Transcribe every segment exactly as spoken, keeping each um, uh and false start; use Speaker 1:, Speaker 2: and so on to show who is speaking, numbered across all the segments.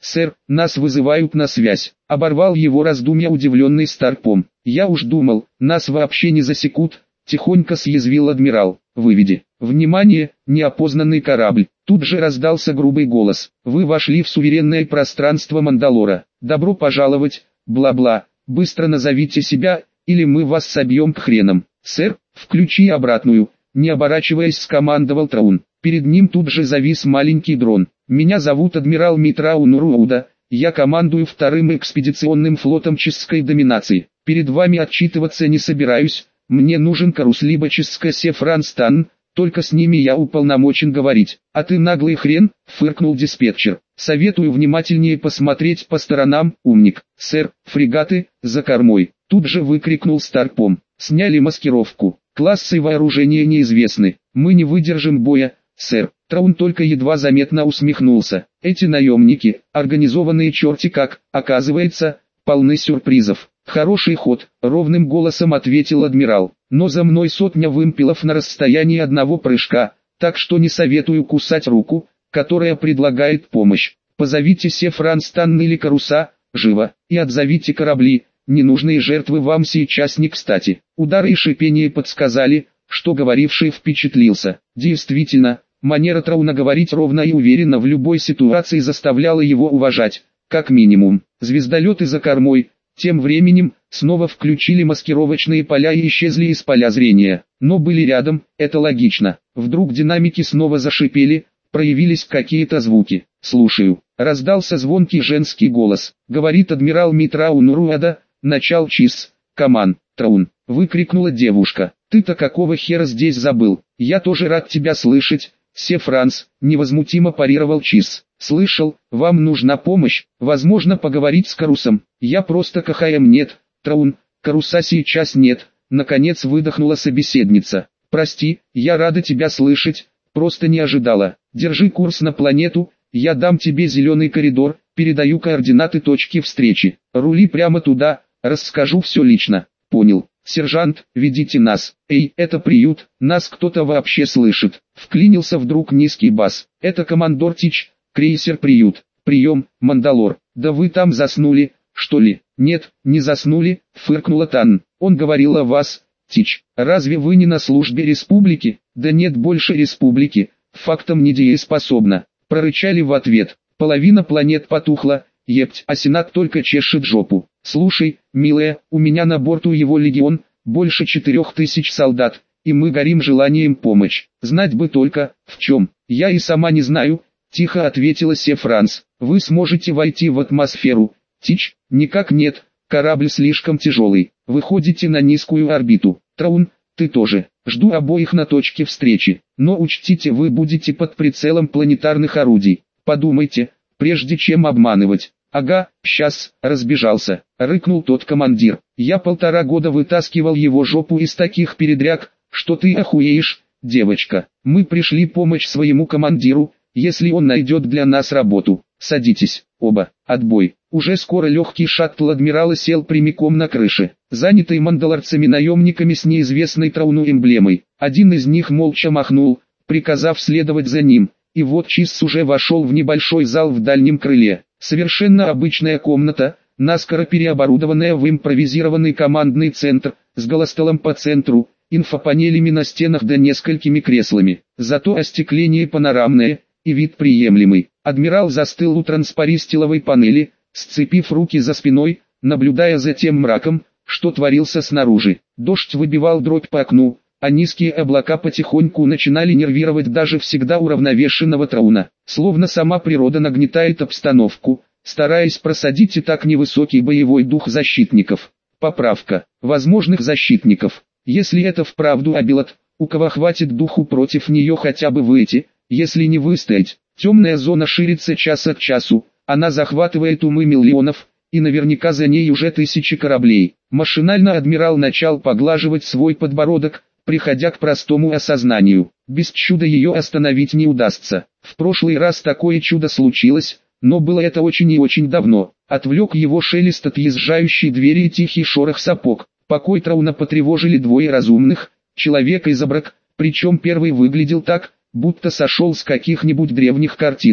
Speaker 1: «Сэр, нас вызывают на связь», — оборвал его раздумья удивленный Старпом. «Я уж думал, нас вообще не засекут», — тихонько съязвил адмирал. «Выведи. Внимание, неопознанный корабль». Тут же раздался грубый голос. «Вы вошли в суверенное пространство Мандалора. Добро пожаловать, бла-бла. Быстро назовите себя, или мы вас собьем к хренам». «Сэр, включи обратную», — не оборачиваясь скомандовал Траун. Перед ним тут же завис маленький дрон. «Меня зовут адмирал Митрау Нурууда, я командую вторым экспедиционным флотом Чесской доминации. Перед вами отчитываться не собираюсь, мне нужен Карус либо Чесска Сефранстан, только с ними я уполномочен говорить». «А ты наглый хрен», — фыркнул диспетчер. «Советую внимательнее посмотреть по сторонам, умник». «Сэр, фрегаты, за кормой», — тут же выкрикнул Старпом. «Сняли маскировку, классы вооружения неизвестны, мы не выдержим боя, сэр». Траун только едва заметно усмехнулся. «Эти наемники, организованные черти как, оказывается, полны сюрпризов». «Хороший ход», — ровным голосом ответил адмирал. «Но за мной сотня вымпелов на расстоянии одного прыжка, так что не советую кусать руку, которая предлагает помощь. Позовите Сефранстан или Каруса, живо, и отзовите корабли, ненужные жертвы вам сейчас не кстати». Удары и шипение подсказали, что говоривший впечатлился. Действительно, манера Трауна говорить ровно и уверенно в любой ситуации заставляла его уважать, как минимум. Звездолеты за кормой, тем временем, снова включили маскировочные поля и исчезли из поля зрения. Но были рядом, это логично. Вдруг динамики снова зашипели, проявились какие-то звуки. «Слушаю», — раздался звонкий женский голос. «Говорит адмирал Митрау Нуруада, начал ЧИС, команд, Траун», — выкрикнула девушка. «Ты-то какого хера здесь забыл? Я тоже рад тебя слышать, Сефранс», — невозмутимо парировал ЧИС. «Слышал, вам нужна помощь, возможно поговорить с Карусом». «Я просто КХМ нет, Траун, Каруса сейчас нет», — наконец выдохнула собеседница. «Прости, я рада тебя слышать, просто не ожидала. Держи курс на планету, я дам тебе зеленый коридор, передаю координаты точки встречи. Рули прямо туда, расскажу все лично». «Понял. Сержант, ведите нас». «Эй, это приют, нас кто-то вообще слышит», — вклинился вдруг низкий бас. «Это командор Тич, крейсер приют. Прием, Мандалор». «Да вы там заснули, что ли?» «Нет, не заснули», — фыркнула Тан. «Он говорил о вас, Тич. Разве вы не на службе республики?» «Да нет больше республики, фактом недееспособна», — прорычали в ответ. «Половина планет потухла, епть, а Сенат только чешет жопу. Слушай, милая, у меня на борту его легион, больше четырех тысяч солдат, и мы горим желанием помочь. Знать бы только, в чем». «Я и сама не знаю», — тихо ответила Сефранс. «Вы сможете войти в атмосферу, Тич?» «Никак нет, корабль слишком тяжелый. Выходите на низкую орбиту. Траун, ты тоже. Жду обоих на точке встречи. Но учтите, вы будете под прицелом планетарных орудий. Подумайте, прежде чем обманывать». «Ага, сейчас», — разбежался, — рыкнул тот командир. «Я полтора года вытаскивал его жопу из таких передряг, что ты охуеешь, девочка. Мы пришли помочь своему командиру, если он найдет для нас работу. Садитесь, оба, отбой». Уже скоро легкий шаттл адмирала сел прямиком на крыше, занятый мандалорцами-наемниками с неизвестной Трауну эмблемой. Один из них молча махнул, приказав следовать за ним, и вот ЧИС уже вошел в небольшой зал в дальнем крыле. Совершенно обычная комната, наскоро переоборудованная в импровизированный командный центр, с голостолом по центру, инфопанелями на стенах да несколькими креслами. Зато остекление панорамное, и вид приемлемый. Адмирал застыл у транспаристиловой панели, сцепив руки за спиной, наблюдая за тем мраком, что творился снаружи. Дождь выбивал дробь по окну, а низкие облака потихоньку начинали нервировать даже всегда уравновешенного Трауна. Словно сама природа нагнетает обстановку, стараясь просадить и так невысокий боевой дух защитников. Поправка. Возможных защитников. Если это вправду Абилот, у кого хватит духу против нее хотя бы выйти, если не выстоять. Темная зона ширится час от часу, она захватывает умы миллионов, и наверняка за ней уже тысячи кораблей. Машинально адмирал начал поглаживать свой подбородок, приходя к простому осознанию. Без чуда ее остановить не удастся. В прошлый раз такое чудо случилось, но было это очень и очень давно. Отвлек его шелест отъезжающей двери и тихий шорох сапог. Покой Трауна потревожили двое разумных, человек и забрак, причем первый выглядел так, будто сошел с каких-нибудь древних картинок.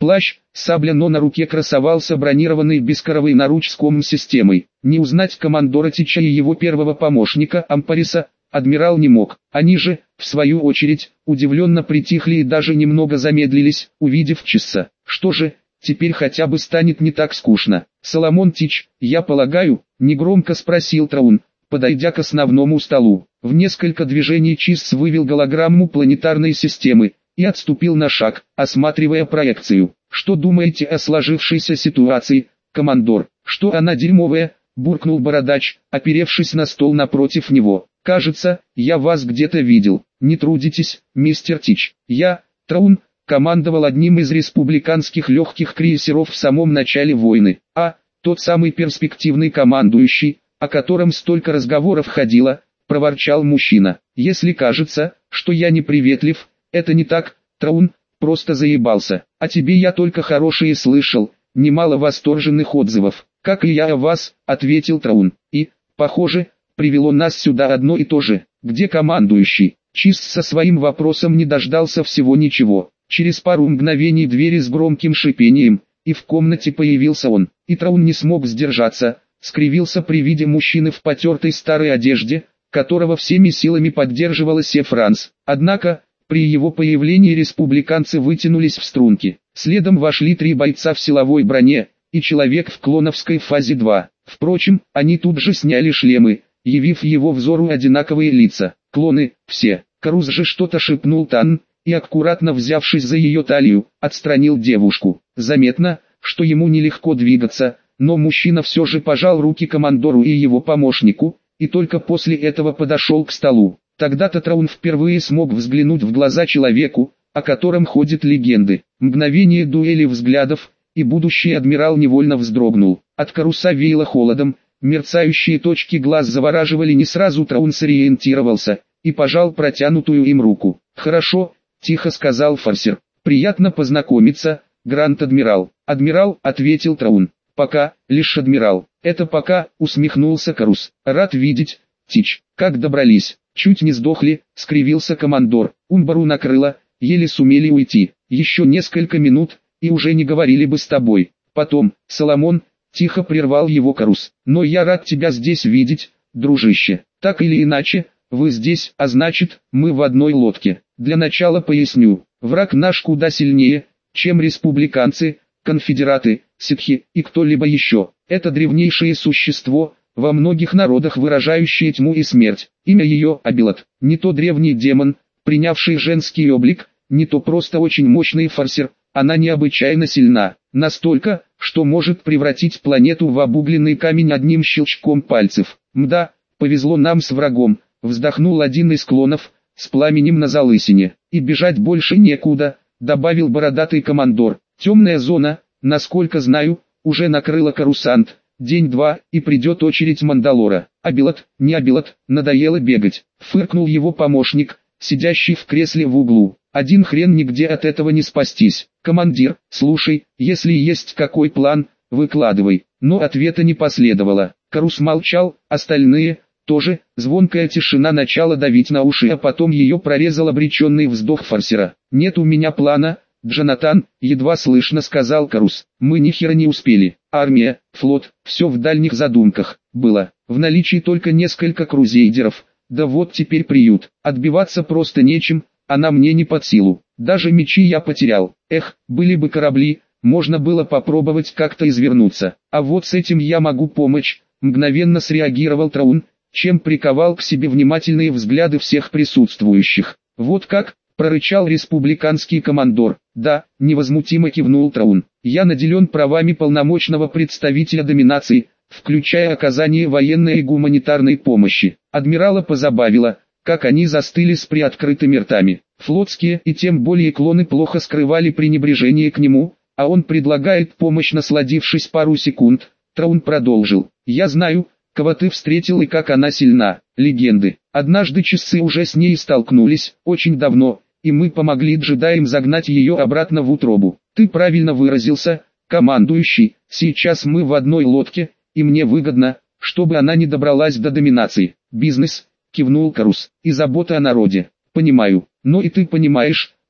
Speaker 1: плащ, сабля, но на руке красовался бронированный бескоровый наруч с ком-системой. Не узнать командора Тича и его первого помощника Ампариса адмирал не мог. Они же, в свою очередь, удивленно притихли и даже немного замедлились, увидев Чисса. Что же, теперь хотя бы станет не так скучно. «Соломон Тич, я полагаю?» — негромко спросил Траун, подойдя к основному столу. В несколько движений Чисс вывел голограмму планетарной системы и отступил на шаг, осматривая проекцию. «Что думаете о сложившейся ситуации, командор?» «Что она дерьмовая?» — буркнул бородач, оперевшись на стол напротив него. «Кажется, я вас где-то видел. Не трудитесь, мистер Тич. Я, Траун, командовал одним из республиканских легких крейсеров в самом начале войны. А, тот самый перспективный командующий, о котором столько разговоров ходило», — проворчал мужчина. «Если кажется, что я неприветлив, это не так, Траун, просто заебался. О тебе я только хорошие слышал, немало восторженных отзывов». «Как и я о вас», — ответил Траун. «И, похоже, привело нас сюда одно и то же. Где командующий?» Чисс со своим вопросом не дождался всего ничего. Через пару мгновений двери с громким шипением, и в комнате появился он. И Траун не смог сдержаться, скривился при виде мужчины в потертой старой одежде, которого всеми силами поддерживала Се Франс. Однако, при его появлении республиканцы вытянулись в струнки. Следом вошли три бойца в силовой броне и человек в клоновской фазе два. Впрочем, они тут же сняли шлемы, явив его взору одинаковые лица. Клоны, все. Карус же что-то шепнул Тан, и аккуратно взявшись за ее талию, отстранил девушку. Заметно, что ему нелегко двигаться, но мужчина все же пожал руки командору и его помощнику, и только после этого подошел к столу. Тогда-то Траун впервые смог взглянуть в глаза человеку, о котором ходят легенды. Мгновение дуэли взглядов, и будущий адмирал невольно вздрогнул. От Каруса веяло холодом, мерцающие точки глаз завораживали, не сразу Траун сориентировался, и пожал протянутую им руку. «Хорошо», — тихо сказал Форсер. «Приятно познакомиться, Гранд-адмирал». «Адмирал», — ответил Траун. «Пока, лишь адмирал». «Это пока», — усмехнулся Карус. «Рад видеть, Тич. Как добрались?» «Чуть не сдохли», — скривился командор. «Умбару накрыло, еле сумели уйти. Еще несколько минут, и уже не говорили бы с тобой. Потом, Соломон», — тихо прервал его Карус. «Но я рад тебя здесь видеть, дружище. Так или иначе, вы здесь, а значит, мы в одной лодке. Для начала поясню. Враг наш куда сильнее, чем республиканцы, конфедераты, ситхи и кто-либо еще. Это древнейшее существо, во многих народах выражающее тьму и смерть. Имя ее Абилат. Не то древний демон, принявший женский облик, не то просто очень мощный форсер. Она необычайно сильна. Настолько, что может превратить планету в обугленный камень одним щелчком пальцев. Мда, повезло нам с врагом, вздохнул один из клонов, с пламенем на залысине. И бежать больше некуда, добавил бородатый командор. Темная зона, насколько знаю, уже накрыла Карусант. День-два, и придет очередь Мандалора. Абилат, не Абилат, надоело бегать. Фыркнул его помощник, сидящий в кресле в углу. Один хрен нигде от этого не спастись. Командир, слушай, если есть какой план, выкладывай. Но ответа не последовало. Карус молчал, остальные тоже. Звонкая тишина начала давить на уши, а потом ее прорезал обреченный вздох форсера. «Нет у меня плана, Джонатан», — едва слышно сказал Карус. «Мы ни хера не успели. Армия, флот, все в дальних задумках было. В наличии только несколько крузейдеров. Да вот теперь приют. Отбиваться просто нечем, она мне не под силу. Даже мечи я потерял. Эх, были бы корабли, можно было попробовать как-то извернуться. А вот с этим я могу помочь», — мгновенно среагировал Траун, чем приковал к себе внимательные взгляды всех присутствующих. «Вот как?» — прорычал республиканский командор. «Да», — невозмутимо кивнул Траун. «Я наделен правами полномочного представителя доминации, включая оказание военной и гуманитарной помощи». Адмирала позабавило, как они застыли с приоткрытыми ртами. Флотские и тем более клоны плохо скрывали пренебрежение к нему, а он предлагает помощь, насладившись пару секунд. Траун продолжил. «Я знаю, кого ты встретил и как она сильна. Легенды. Однажды часы уже с ней столкнулись, очень давно, и мы помогли джедаям загнать ее обратно в утробу. Ты правильно выразился, командующий, сейчас мы в одной лодке, и мне выгодно, чтобы она не добралась до доминации. Бизнес», — кивнул Карус, — «и забота о народе. Понимаю, но и ты понимаешь,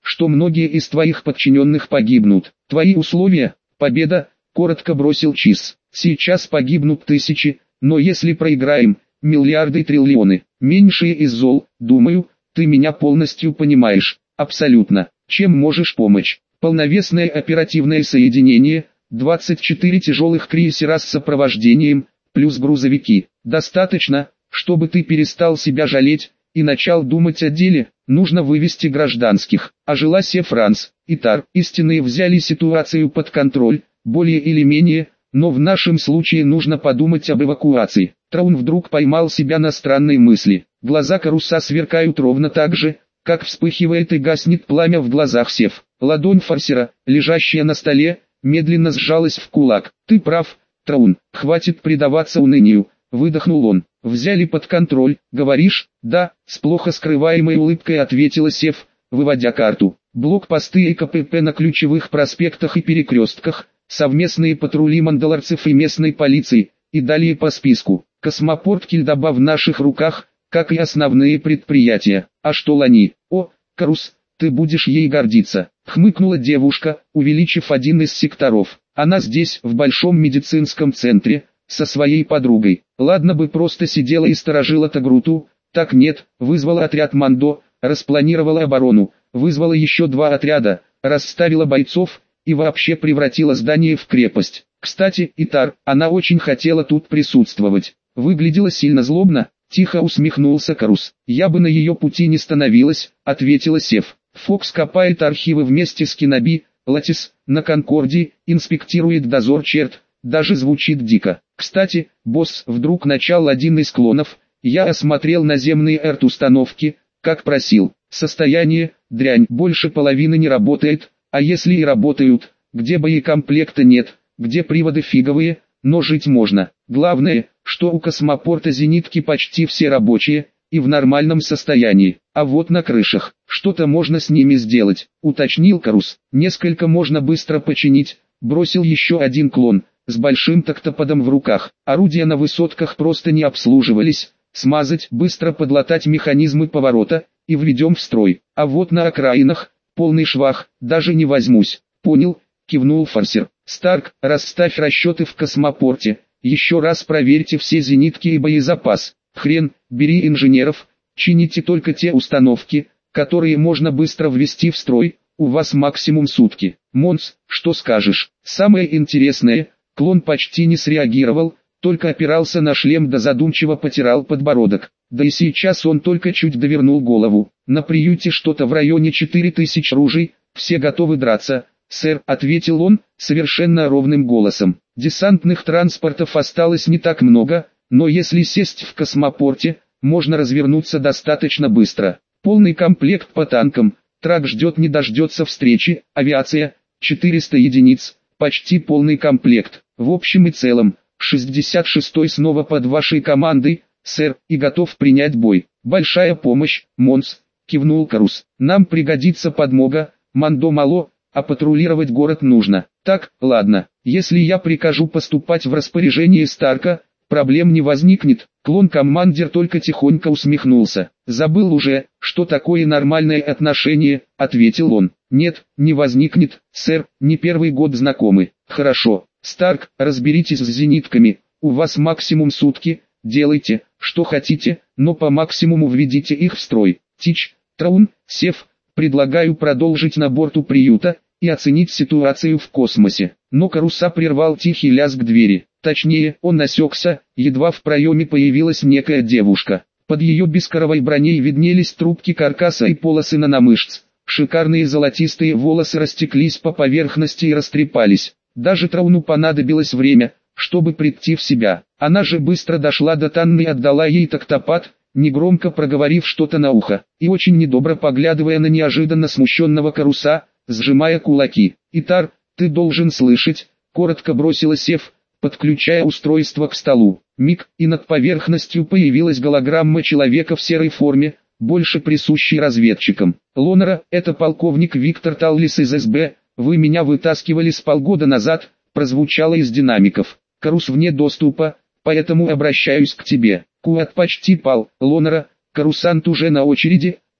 Speaker 1: что многие из твоих подчиненных погибнут. Твои условия – победа, коротко бросил Чиз. Сейчас погибнут тысячи, но если проиграем, миллиарды и триллионы. Меньшие из зол, думаю, ты меня полностью понимаешь. Абсолютно. Чем можешь помочь? Полновесное оперативное соединение, двадцать четыре тяжелых крейсера с сопровождением, плюс грузовики. Достаточно, чтобы ты перестал себя жалеть и начал думать о деле. Нужно вывести гражданских. Ожила-се Франц и Тар. Истинные взяли ситуацию под контроль, более или менее, но в нашем случае нужно подумать об эвакуации. Траун вдруг поймал себя на странной мысли. Глаза Каруса сверкают ровно так же, как вспыхивает и гаснет пламя в глазах Сев. Ладонь форсера, лежащая на столе, медленно сжалась в кулак. «Ты прав, Траун, хватит предаваться унынию», — выдохнул он. «Взяли под контроль, говоришь?» «Да», — с плохо скрываемой улыбкой ответила Сев, выводя карту. «Блокпосты и ка пэ пэ на ключевых проспектах и перекрестках, совместные патрули мандалорцев и местной полиции, и далее по списку. Космопорт Кильдаба в наших руках, как и основные предприятия. А что Лани? О, Карус, ты будешь ей гордиться», — хмыкнула девушка, увеличив один из секторов. «Она здесь, в большом медицинском центре, со своей подругой. Ладно бы просто сидела и сторожила Тагруту, так нет, вызвала отряд Мандо, распланировала оборону, вызвала еще два отряда, расставила бойцов и вообще превратила здание в крепость. Кстати, Итар, она очень хотела тут присутствовать. Выглядела сильно злобно», — тихо усмехнулся Карус. «Я бы на ее пути не становилась», — ответила Сев. «Фокс копает архивы вместе с Киноби, Латис, на Конкордии, инспектирует дозор черт, даже звучит дико. Кстати, босс, вдруг начал один из клонов, я осмотрел наземные эрт-установки, как просил. Состояние, дрянь, больше половины не работает, а если и работают, где боекомплекта нет, где приводы фиговые, но жить можно. Главное, что у космопорта зенитки почти все рабочие, и в нормальном состоянии. А вот на крышах, что-то можно с ними сделать», — уточнил Карус. «Несколько можно быстро починить», — бросил еще один клон, с большим тактоподом в руках. «Орудия на высотках просто не обслуживались, смазать, быстро подлатать механизмы поворота, и введем в строй. А вот на окраинах, полный швах, даже не возьмусь». «Понял», — кивнул форсер. «Старк, расставь расчеты в космопорте, еще раз проверьте все зенитки и боезапас. Хрен, бери инженеров, чините только те установки, которые можно быстро ввести в строй, у вас максимум сутки». «Монс, что скажешь?» Самое интересное, клон почти не среагировал, только опирался на шлем да задумчиво потирал подбородок. Да и сейчас он только чуть довернул голову. «На приюте что-то в районе четыре тысячи ружей, все готовы драться, сэр», — ответил он, совершенно ровным голосом. «Десантных транспортов осталось не так много, но если сесть в космопорте, можно развернуться достаточно быстро. Полный комплект по танкам, трак ждет не дождется встречи, авиация, четыреста единиц, почти полный комплект. В общем и целом, шестьдесят шестой снова под вашей командой, сэр, и готов принять бой. Большая помощь, Монс», — кивнул Карус. «Нам пригодится подмога, Мандо мало, а патрулировать город нужно. Так, ладно, если я прикажу поступать в распоряжение Старка, проблем не возникнет». Клон-командир только тихонько усмехнулся. «Забыл уже, что такое нормальное отношение», — ответил он. «Нет, не возникнет, сэр, не первый год знакомы». «Хорошо, Старк, разберитесь с зенитками, у вас максимум сутки, делайте, что хотите, но по максимуму введите их в строй. Тич, Траун, Сев, предлагаю продолжить на борту приюта и оценить ситуацию в космосе». Но Каруса прервал тихий лязг двери. Точнее, он осекся, едва в проеме появилась некая девушка. Под ее бескоровой броней виднелись трубки каркаса и полосы наномышц. Шикарные золотистые волосы растеклись по поверхности и растрепались. Даже Трауну понадобилось время, чтобы прийти в себя. Она же быстро дошла до Танны и отдала ей тактопад, негромко проговорив что-то на ухо, и очень недобро поглядывая на неожиданно смущенного Каруса, сжимая кулаки. «Итар, ты должен слышать», — коротко бросила Сев, подключая устройство к столу. Миг, и над поверхностью появилась голограмма человека в серой форме, больше присущей разведчикам. «Лонера, это полковник Виктор Таллис из эс бэ, вы меня вытаскивали с полгода назад», прозвучало из динамиков. «Карус вне доступа, поэтому обращаюсь к тебе». «Куат почти пал, Лонера, Карусант уже на очереди»,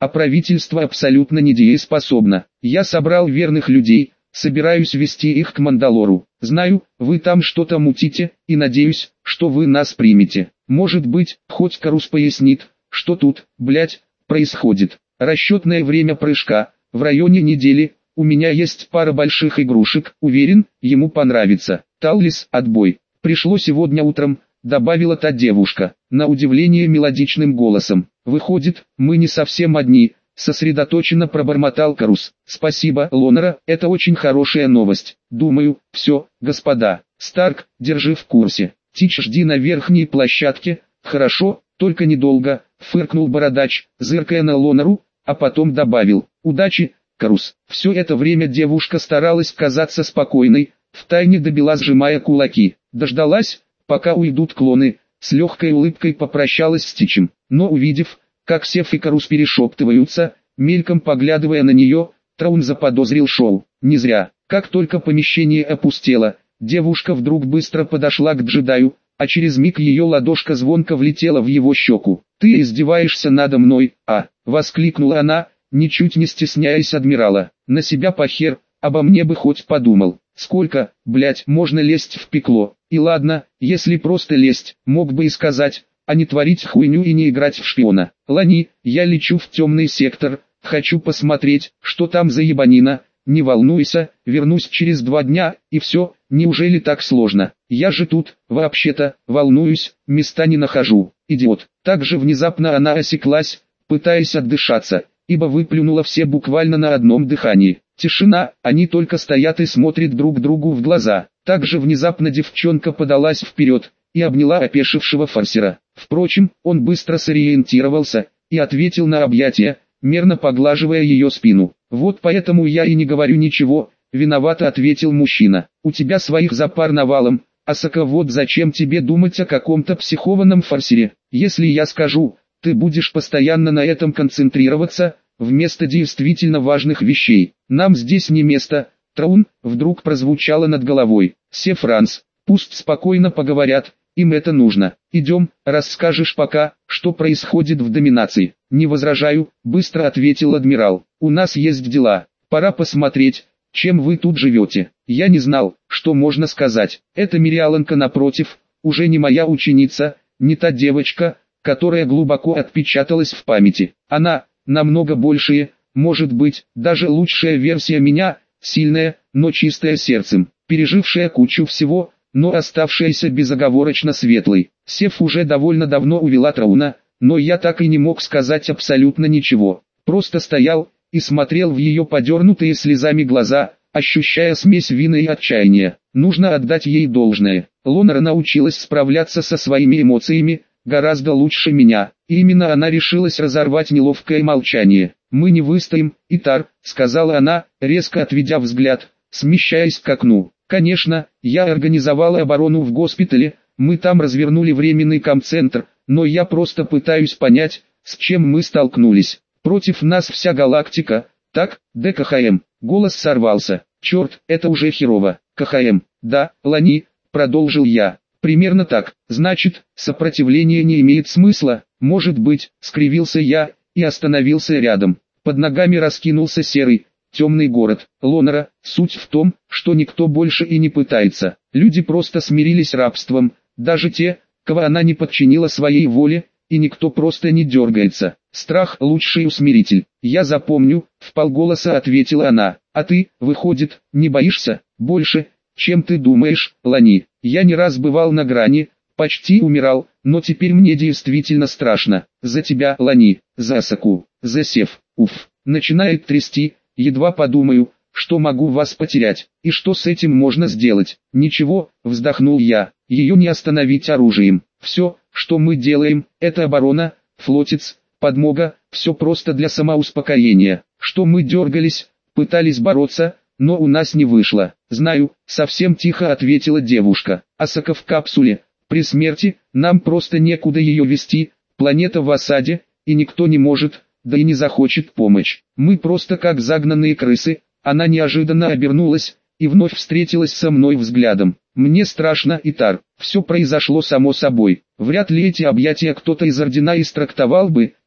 Speaker 1: а правительство абсолютно недееспособно. Я собрал верных людей, собираюсь вести их к Мандалору. Знаю, вы там что-то мутите, и надеюсь, что вы нас примете. Может быть, хоть Карус пояснит, что тут, блять, происходит. Расчетное время прыжка, в районе недели, у меня есть пара больших игрушек, уверен, ему понравится. Таллис, отбой. Пришло сегодня утром, добавила та девушка, на удивление мелодичным голосом. Выходит, мы не совсем одни, сосредоточенно пробормотал Карус. Спасибо, Лонера, это очень хорошая новость. Думаю, все, господа. Старк, держи в курсе. Тич, жди на верхней площадке. Хорошо, только недолго, фыркнул бородач, зыркая на Лонеру, а потом добавил: удачи, Карус. Все это время девушка старалась казаться спокойной, втайне добила, сжимая кулаки. Дождалась, пока уйдут клоны, с легкой улыбкой попрощалась с Тичем, но увидев, как Сеф и Карус перешептываются, мельком поглядывая на нее, Траун заподозрил шоу. Не зря. Как только помещение опустело, девушка вдруг быстро подошла к джедаю, а через миг ее ладошка звонко влетела в его щеку. «Ты издеваешься надо мной, а?» — воскликнула она, ничуть не стесняясь адмирала. «На себя похер, обо мне бы хоть подумал. Сколько, блять, можно лезть в пекло? И ладно, если просто лезть, мог бы и сказать, а не творить хуйню и не играть в шпиона. Лани, я лечу в темный сектор, хочу посмотреть, что там за ебанина. Не волнуйся, вернусь через два дня, и все, неужели так сложно? Я же тут, вообще-то, волнуюсь, места не нахожу, идиот». Так же внезапно она осеклась, пытаясь отдышаться, ибо выплюнула все буквально на одном дыхании. Тишина, они только стоят и смотрят друг другу в глаза. Так же внезапно девчонка подалась вперед и обняла опешившего форсера. Впрочем, он быстро сориентировался и ответил на объятия, мерно поглаживая ее спину. «Вот поэтому я и не говорю ничего», — виновато ответил мужчина. «У тебя своих запар навалом, Асака, вот зачем тебе думать о каком-то психованном форсере? Если я скажу, ты будешь постоянно на этом концентрироваться, вместо действительно важных вещей. Нам здесь не место». Траун вдруг прозвучало над головой. «Се, Франс, пусть спокойно поговорят, им это нужно. Идем, расскажешь пока, что происходит в доминации». «Не возражаю», — быстро ответил адмирал. «У нас есть дела, пора посмотреть, чем вы тут живете». Я не знал, что можно сказать. Эта Мириаланка, напротив, уже не моя ученица, не та девочка, которая глубоко отпечаталась в памяти. Она, намного большая, может быть, даже лучшая версия меня, сильная, но чистая сердцем, пережившая кучу всего, но оставшаяся безоговорочно светлой. Сеф уже довольно давно увела Трауна, но я так и не мог сказать абсолютно ничего. Просто стоял и смотрел в ее подернутые слезами глаза, ощущая смесь вины и отчаяния. Нужно отдать ей должное. Лонера научилась справляться со своими эмоциями гораздо лучше меня, и именно она решилась разорвать неловкое молчание. «Мы не выстоим, Итар», — сказала она, резко отведя взгляд, смещаясь к окну. «Конечно, я организовала оборону в госпитале, мы там развернули временный комцентр, но я просто пытаюсь понять, с чем мы столкнулись. Против нас вся галактика, так, ДКХМ». Голос сорвался. «Черт, это уже херово. КХМ, да, Лани», — продолжил я. «Примерно так. Значит, сопротивление не имеет смысла, может быть», — скривился я и остановился рядом. Под ногами раскинулся серый, темный город. Лонера, суть в том, что никто больше и не пытается. Люди просто смирились с рабством, даже те, кого она не подчинила своей воле, и никто просто не дергается. Страх — лучший усмиритель. «Я запомню», — вполголоса ответила она. «А ты, выходит, не боишься? Больше, чем ты думаешь, Лани. Я не раз бывал на грани, почти умирал, но теперь мне действительно страшно. За тебя, Лани, за Асаку, за Сеф. Уф, начинает трясти, едва подумаю, что могу вас потерять. И что с этим можно сделать?» «Ничего», — вздохнул я, — «ее не остановить оружием. Все, что мы делаем, это оборона, флотец, подмога, все просто для самоуспокоения. Что мы дергались, пытались бороться, но у нас не вышло». «Знаю», — совсем тихо ответила девушка. «Асака в капсуле, при смерти, нам просто некуда ее вести, планета в осаде, и никто не может, да и не захочет помочь. Мы просто как загнанные крысы». Она неожиданно обернулась и вновь встретилась со мной взглядом. «Мне страшно, Итар. Все произошло само собой. Вряд ли эти объятия кто-то из Ордена истрактовал бы,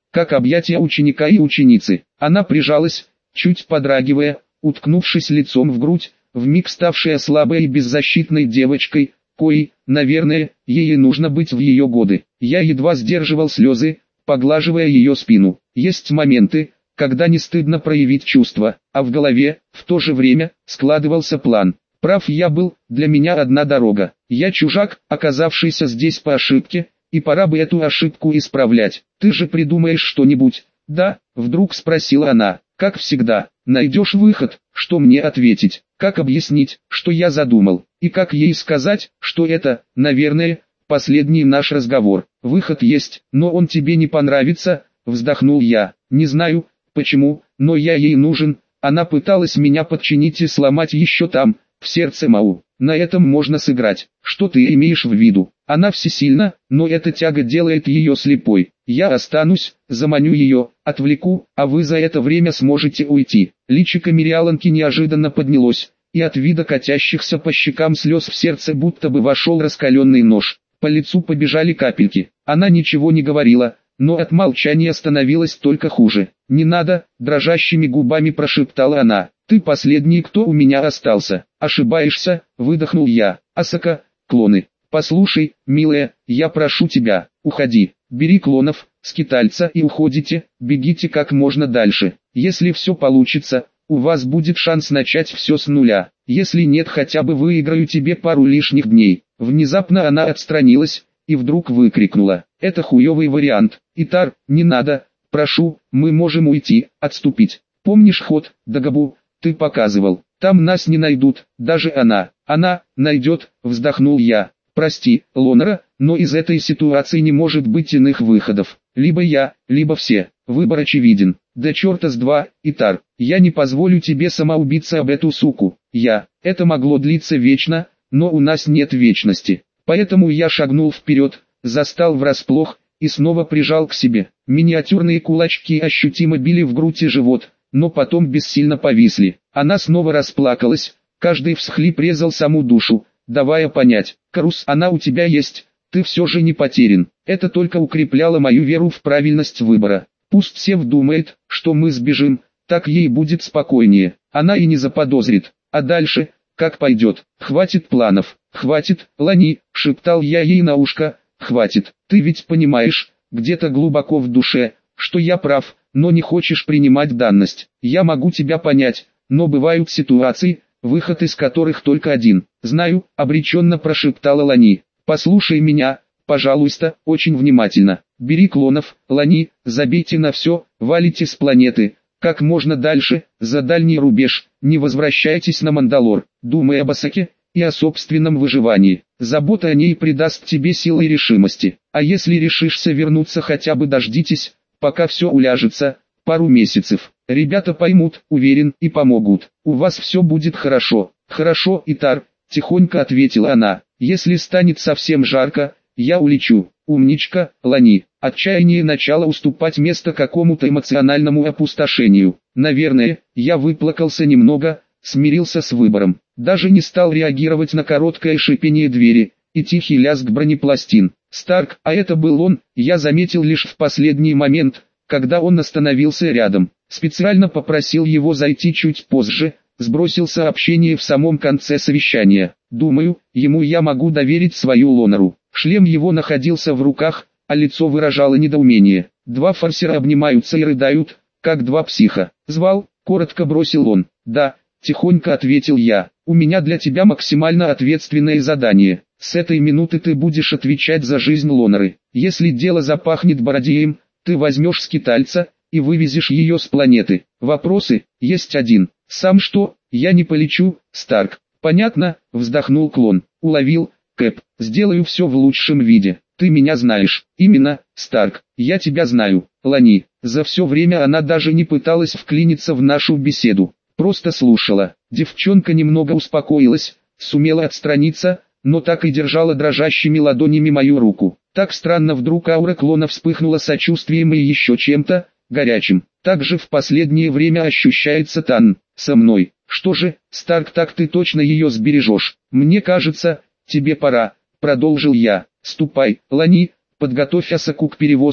Speaker 1: как объятия ученика и ученицы. Она прижалась, чуть подрагивая, уткнувшись лицом в грудь, вмиг ставшая слабой и беззащитной девочкой, коей, наверное, ей и нужно быть в ее годы. Я едва сдерживал слезы, поглаживая ее спину. Есть моменты, когда не стыдно проявить чувства, а в голове, в то же время, складывался план. Прав я был, для меня одна дорога. Я чужак, оказавшийся здесь по ошибке, и пора бы эту ошибку исправлять. Ты же придумаешь что-нибудь? Да, вдруг спросила она. Как всегда, найдешь выход, что мне ответить, как объяснить, что я задумал, и как ей сказать, что это, наверное, последний наш разговор. Выход есть, но он тебе не понравится, вздохнул я. Не знаю, почему, но я ей нужен. Она пыталась меня подчинить и сломать еще там, в сердце Мау. На этом можно сыграть. Что ты имеешь в виду? Она всесильна, но эта тяга делает ее слепой. Я останусь, заманю ее, отвлеку, а вы за это время сможете уйти. Личико Мириаланки неожиданно поднялось, и от вида катящихся по щекам слез в сердце будто бы вошел раскаленный нож. По лицу побежали капельки. Она ничего не говорила, но от молчания становилось только хуже. «Не надо», — дрожащими губами прошептала она. «Ты последний, кто у меня остался». «Ошибаешься», — выдохнул я. «Асака, клоны. Послушай, милая, я прошу тебя, уходи. Бери клонов, скитальца и уходите, бегите как можно дальше. Если все получится, у вас будет шанс начать все с нуля. Если нет, хотя бы выиграю тебе пару лишних дней». Внезапно она отстранилась и вдруг выкрикнула: «Это хуёвый вариант. Итар, не надо, прошу, мы можем уйти, отступить. Помнишь ход, Дагобу, ты показывал, там нас не найдут, даже она, она, найдет», вздохнул я. «Прости, Лонара, но из этой ситуации не может быть иных выходов. Либо я, либо все. Выбор очевиден. Да черта с два, Итар, я не позволю тебе самоубиться об эту суку. Я, это могло длиться вечно, но у нас нет вечности». Поэтому я шагнул вперед, застал врасплох, и снова прижал к себе. Миниатюрные кулачки ощутимо били в грудь и живот, но потом бессильно повисли. Она снова расплакалась, каждый всхлип резал саму душу, давая понять: «Карус, она у тебя есть, ты все же не потерян». Это только укрепляло мою веру в правильность выбора. Пусть Сев думает, что мы сбежим, так ей будет спокойнее, она и не заподозрит. А дальше, как пойдет. Хватит планов, хватит, Лани, шептал я ей на ушко, хватит. Ты ведь понимаешь, где-то глубоко в душе, что я прав, но не хочешь принимать данность. Я могу тебя понять, но бывают ситуации, выход из которых только один. Знаю, обреченно прошептала Лани. Послушай меня, пожалуйста, очень внимательно. Бери клонов, Лани, забейте на все, валите с планеты. Как можно дальше, за дальний рубеж, не возвращайтесь на Мандалор, думай об Асаке и о собственном выживании. Забота о ней придаст тебе силы и решимости. А если решишься вернуться, хотя бы дождитесь, пока все уляжется, пару месяцев. Ребята поймут, уверен, и помогут. У вас все будет хорошо. Хорошо, Итар, тихонько ответила она. Если станет совсем жарко, я улечу. Умничка, Лани. Отчаяние начало уступать место какому-то эмоциональному опустошению. Наверное, я выплакался немного, смирился с выбором. Даже не стал реагировать на короткое шипение двери и тихий лязг бронепластин. Старк, а это был он, я заметил лишь в последний момент, когда он остановился рядом. Специально попросил его зайти чуть позже, сбросил сообщение в самом конце совещания. Думаю, ему я могу доверить свою Лонару. Шлем его находился в руках, а лицо выражало недоумение. Два форсера обнимаются и рыдают, как два психа. «Звал?» — коротко бросил он. «Да», — тихонько ответил я. «У меня для тебя максимально ответственное задание. С этой минуты ты будешь отвечать за жизнь Лонары. Если дело запахнет бородеем, ты возьмешь скитальца и вывезешь ее с планеты. Вопросы? Есть один. Сам что? Я не полечу, Старк». «Понятно», — вздохнул клон. «Уловил, Кэп. Сделаю все в лучшем виде. Ты меня знаешь». «Именно, Старк, я тебя знаю, Лани». За все время она даже не пыталась вклиниться в нашу беседу. Просто слушала. Девчонка немного успокоилась, сумела отстраниться, но так и держала дрожащими ладонями мою руку. Так странно, вдруг аура клона вспыхнула сочувствием и еще чем-то горячим. Так же в последнее время ощущается Тан со мной. «Что же, Старк, так ты точно ее сбережешь? Мне кажется, тебе пора», — продолжил я. «Ступай, Лани, подготовь Асаку к перевозке,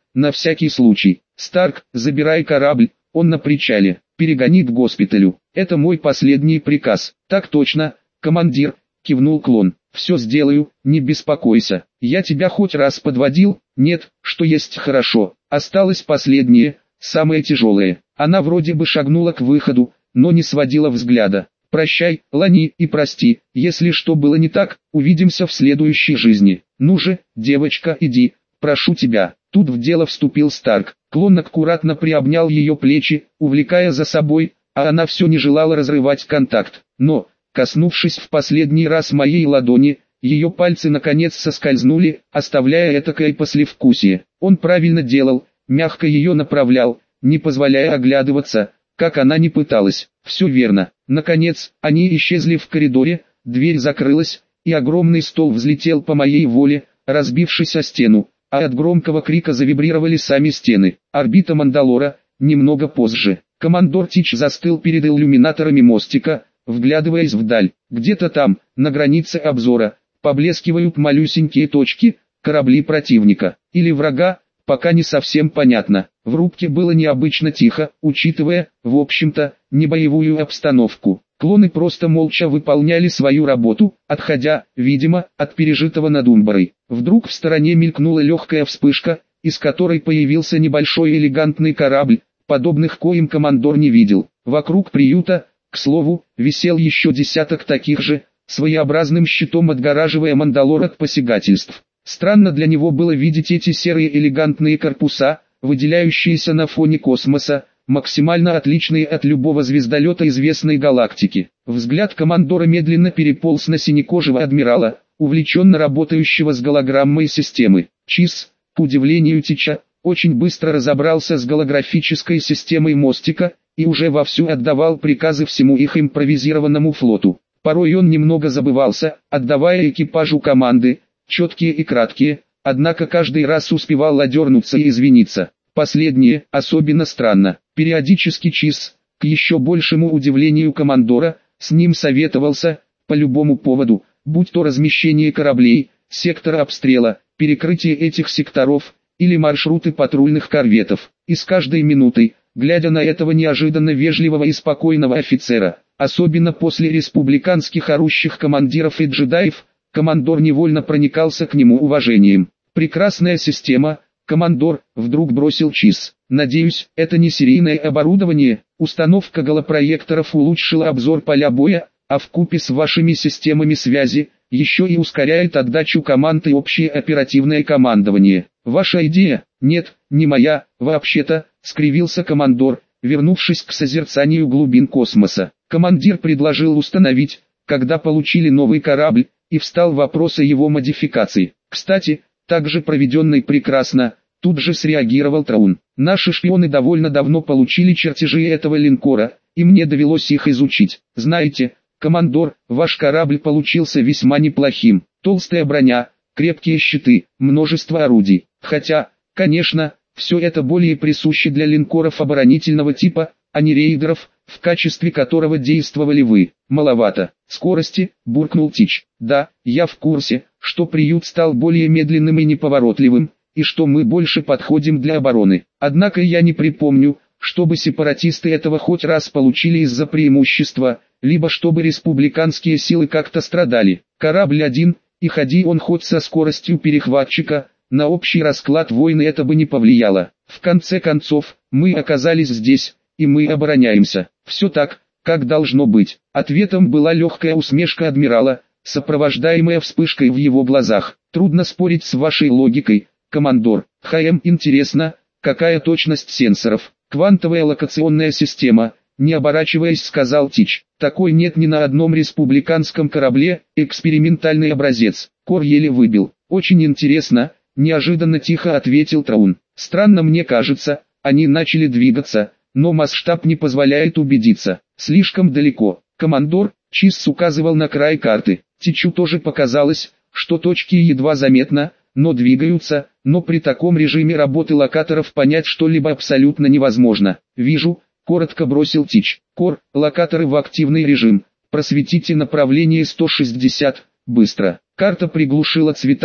Speaker 1: на всякий случай. Старк, забирай корабль, он на причале, перегони к госпиталю. Это мой последний приказ. Так точно, командир, кивнул клон. Все сделаю, не беспокойся. Я тебя хоть раз подводил? Нет, что есть хорошо. Осталось последнее, самое тяжелое. Она вроде бы шагнула к выходу, но не сводила взгляда. Прощай, Лани, и прости, если что было не так, увидимся в следующей жизни. Ну же, девочка, иди, прошу тебя. Тут в дело вступил Старк. Клон аккуратно приобнял ее плечи, увлекая за собой, а она все не желала разрывать контакт. Но, коснувшись в последний раз моей ладони, ее пальцы наконец соскользнули, оставляя этакое послевкусие. Он правильно делал, мягко ее направлял, не позволяя оглядываться, как она не пыталась. Все верно. Наконец, они исчезли в коридоре, дверь закрылась, и огромный стол взлетел по моей воле, разбившись о стену, а от громкого крика завибрировали сами стены. Орбита Мандалора, немного позже. Командор Тич застыл перед иллюминаторами мостика, вглядываясь вдаль. Где-то там, на границе обзора, поблескивают малюсенькие точки, корабли противника, или врага, пока не совсем понятно. В рубке было необычно тихо, учитывая, в общем-то, небоевую обстановку. Клоны просто молча выполняли свою работу, отходя, видимо, от пережитого над Умбарой. Вдруг в стороне мелькнула легкая вспышка, из которой появился небольшой элегантный корабль, подобных коим командор не видел. Вокруг приюта, к слову, висел еще десяток таких же, своеобразным щитом отгораживая Мандалор от посягательств. Странно для него было видеть эти серые элегантные корпуса, выделяющиеся на фоне космоса, максимально отличные от любого звездолета известной галактики. Взгляд командора медленно переполз на синекожего адмирала, увлеченно работающего с голограммой системы. Чиз, к удивлению Тича, очень быстро разобрался с голографической системой мостика, и уже вовсю отдавал приказы всему их импровизированному флоту. Порой он немного забывался, отдавая экипажу команды, четкие и краткие, однако каждый раз успевал одернуться и извиниться. Последнее особенно странно. Периодически Чиз, к еще большему удивлению командора, с ним советовался, по любому поводу, будь то размещение кораблей, сектора обстрела, перекрытие этих секторов, или маршруты патрульных корветов. И с каждой минутой, глядя на этого неожиданно вежливого и спокойного офицера, особенно после республиканских орущих командиров и джедаев, командор невольно проникался к нему уважением. Прекрасная система, командор, вдруг бросил Чиз. Надеюсь, это не серийное оборудование. Установка голопроекторов улучшила обзор поля боя, а вкупе с вашими системами связи, еще и ускоряет отдачу команд и общее оперативное командование. Ваша идея? Нет, не моя, вообще-то, скривился командор, вернувшись к созерцанию глубин космоса. Командир предложил установить, когда получили новый корабль, и встал вопрос о его модификации. Кстати, также проведенный прекрасно, тут же среагировал Траун. Наши шпионы довольно давно получили чертежи этого линкора, и мне довелось их изучить. Знаете, командор, ваш корабль получился весьма неплохим. Толстая броня, крепкие щиты, множество орудий. Хотя, конечно, все это более присуще для линкоров оборонительного типа, а не рейдеров, в качестве которого действовали вы. Маловато. Скорости, буркнул Тич. Да, я в курсе, что приют стал более медленным и неповоротливым, и что мы больше подходим для обороны. Однако я не припомню, чтобы сепаратисты этого хоть раз получили из-за преимущества, либо чтобы республиканские силы как-то страдали. Корабль один, и ходи он хоть со скоростью перехватчика, на общий расклад войны это бы не повлияло. В конце концов, мы оказались здесь, и мы обороняемся. Все так, как должно быть. Ответом была легкая усмешка адмирала, сопровождаемая вспышкой в его глазах. Трудно спорить с вашей логикой, командор. ХМ, интересно, какая точность сенсоров? Квантовая локационная система, не оборачиваясь, сказал Тич. Такой нет ни на одном республиканском корабле, экспериментальный образец. Кор еле выбил. Очень интересно, неожиданно тихо ответил Траун. Странно, мне кажется, они начали двигаться, но масштаб не позволяет убедиться. Слишком далеко. Командор, Чиз указывал на край карты. Тичу тоже показалось, что точки едва заметно, но двигаются, но при таком режиме работы локаторов понять что-либо абсолютно невозможно. Вижу, коротко бросил Тич. Кор, локаторы в активный режим. Просветите направление сто шестьдесят, быстро. Карта приглушила цвета,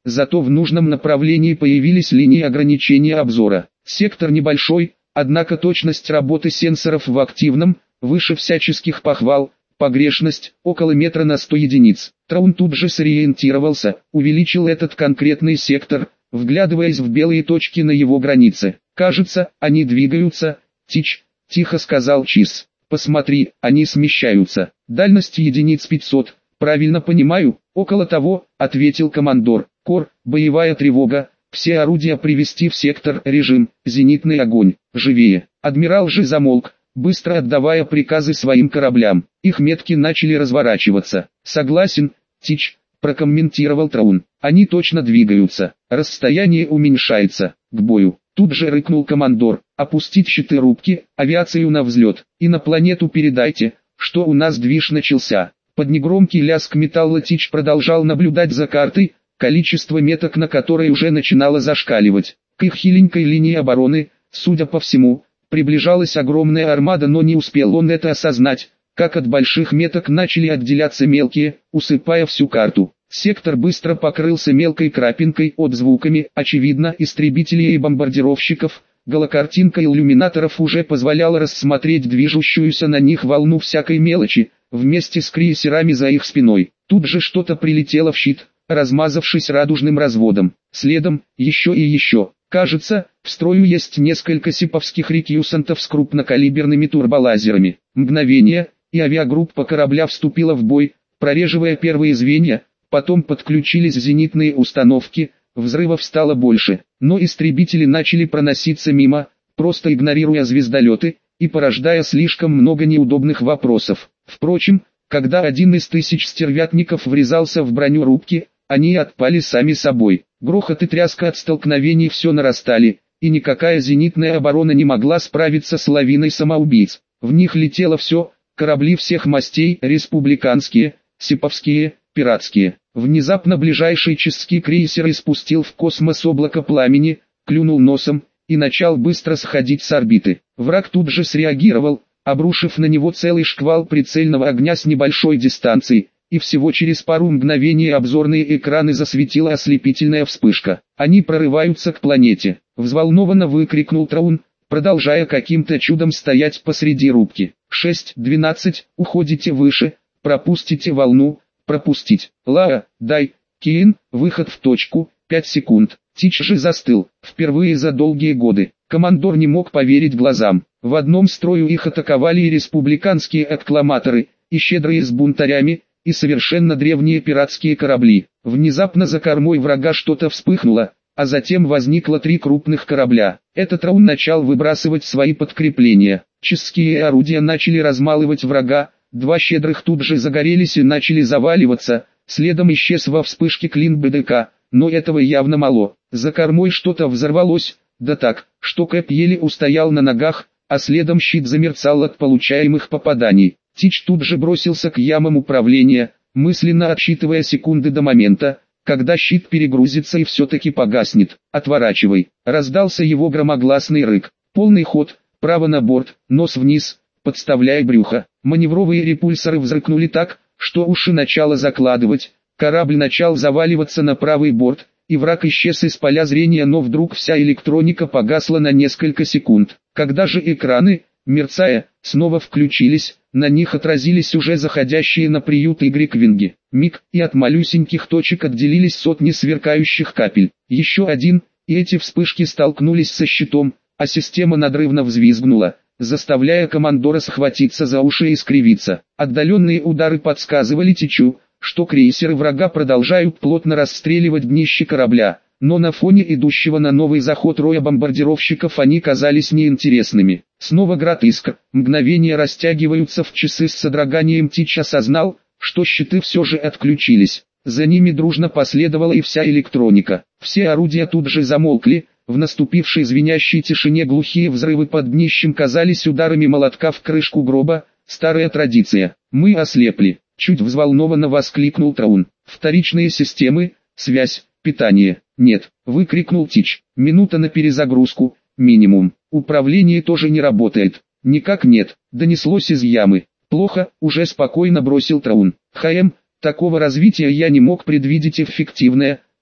Speaker 1: зато в нужном направлении появились линии ограничения обзора. Сектор небольшой, однако точность работы сенсоров в активном, выше всяческих похвал, погрешность около метра на сто единиц. Траун тут же сориентировался, увеличил этот конкретный сектор, вглядываясь в белые точки на его границе. «Кажется, они двигаются, Тич», — тихо сказал Чиз. «Посмотри, они смещаются. Дальность единиц пятьсот, правильно понимаю?» «Около того», — ответил командор. «Кор, боевая тревога, все орудия привести в сектор, режим, зенитный огонь, живее». Адмирал же замолк, быстро отдавая приказы своим кораблям. Их метки начали разворачиваться. «Согласен, Тич», — прокомментировал Траун. «Они точно двигаются. Расстояние уменьшается. К бою». Тут же рыкнул командор. «Опустить щиты рубки, авиацию на взлет. И на планету передайте, что у нас движ начался». Под негромкий лязг металла Тич продолжал наблюдать за картой, количество меток на которой уже начинало зашкаливать. К их хиленькой линии обороны, судя по всему, приближалась огромная армада, но не успел он это осознать, как от больших меток начали отделяться мелкие, усыпая всю карту. Сектор быстро покрылся мелкой крапинкой от звуками, очевидно, истребителей и бомбардировщиков. Голокартинка иллюминаторов уже позволяла рассмотреть движущуюся на них волну всякой мелочи, вместе с крейсерами за их спиной. Тут же что-то прилетело в щит, размазавшись радужным разводом. Следом, еще и еще. Кажется, в строю есть несколько сиповских рекьюсантов с крупнокалиберными турболазерами. Мгновение, и авиагруппа корабля вступила в бой, прореживая первые звенья, потом подключились зенитные установки, взрывов стало больше, но истребители начали проноситься мимо, просто игнорируя звездолеты, и порождая слишком много неудобных вопросов. Впрочем, когда один из тысяч стервятников врезался в броню рубки, они отпали сами собой. Грохот и тряска от столкновений все нарастали, и никакая зенитная оборона не могла справиться с лавиной самоубийц. В них летело все, корабли всех мастей, республиканские, сиповские, пиратские. Внезапно ближайший чистский крейсер испустил в космос облако пламени, клюнул носом, и начал быстро сходить с орбиты. Враг тут же среагировал, обрушив на него целый шквал прицельного огня с небольшой дистанции, и всего через пару мгновений обзорные экраны засветила ослепительная вспышка. «Они прорываются к планете!» — взволнованно выкрикнул Траун, продолжая каким-то чудом стоять посреди рубки. «шесть двенадцать, уходите выше, пропустите волну, пропустить. Лаа, дай, Кейн, выход в точку, пять секунд». Тич же застыл, впервые за долгие годы. Командор не мог поверить глазам. В одном строю их атаковали и республиканские аккламаторы, и щедрые с бунтарями, и совершенно древние пиратские корабли. Внезапно за кормой врага что-то вспыхнуло, а затем возникло три крупных корабля. Этот Траун начал выбрасывать свои подкрепления. Чистские орудия начали размалывать врага, два щедрых тут же загорелись и начали заваливаться, следом исчез во вспышке клин БДК, но этого явно мало. За кормой что-то взорвалось, да так, что Кэп еле устоял на ногах, а следом щит замерцал от получаемых попаданий. Тич тут же бросился к ямам управления, мысленно отсчитывая секунды до момента, когда щит перегрузится и все-таки погаснет. «Отворачивай!» — раздался его громогласный рык. Полный ход, право на борт, нос вниз, подставляя брюхо. Маневровые репульсоры взрыкнули так, что уши начало закладывать, корабль начал заваливаться на правый борт, и враг исчез из поля зрения, но вдруг вся электроника погасла на несколько секунд. Когда же экраны, мерцая, снова включились, на них отразились уже заходящие на приют Y-винги. Миг, и от малюсеньких точек отделились сотни сверкающих капель. Еще один, и эти вспышки столкнулись со щитом, а система надрывно взвизгнула, заставляя командора схватиться за уши и скривиться. Отдаленные удары подсказывали Тичу, что крейсеры врага продолжают плотно расстреливать днище корабля, но на фоне идущего на новый заход роя бомбардировщиков они казались неинтересными. Снова град искр, мгновения растягиваются в часы с содроганием. Тич осознал, что щиты все же отключились. За ними дружно последовала и вся электроника. Все орудия тут же замолкли, в наступившей звенящей тишине глухие взрывы под днищем казались ударами молотка в крышку гроба, старая традиция. «Мы ослепли», — чуть взволнованно воскликнул Траун. «Вторичные системы, связь, питание». «Нет», — выкрикнул Тич. «Минута на перезагрузку, минимум. Управление тоже не работает». «Никак нет», — донеслось из ямы. «Плохо», — уже спокойно бросил Траун. «ХМ, такого развития я не мог предвидеть. Эффективное,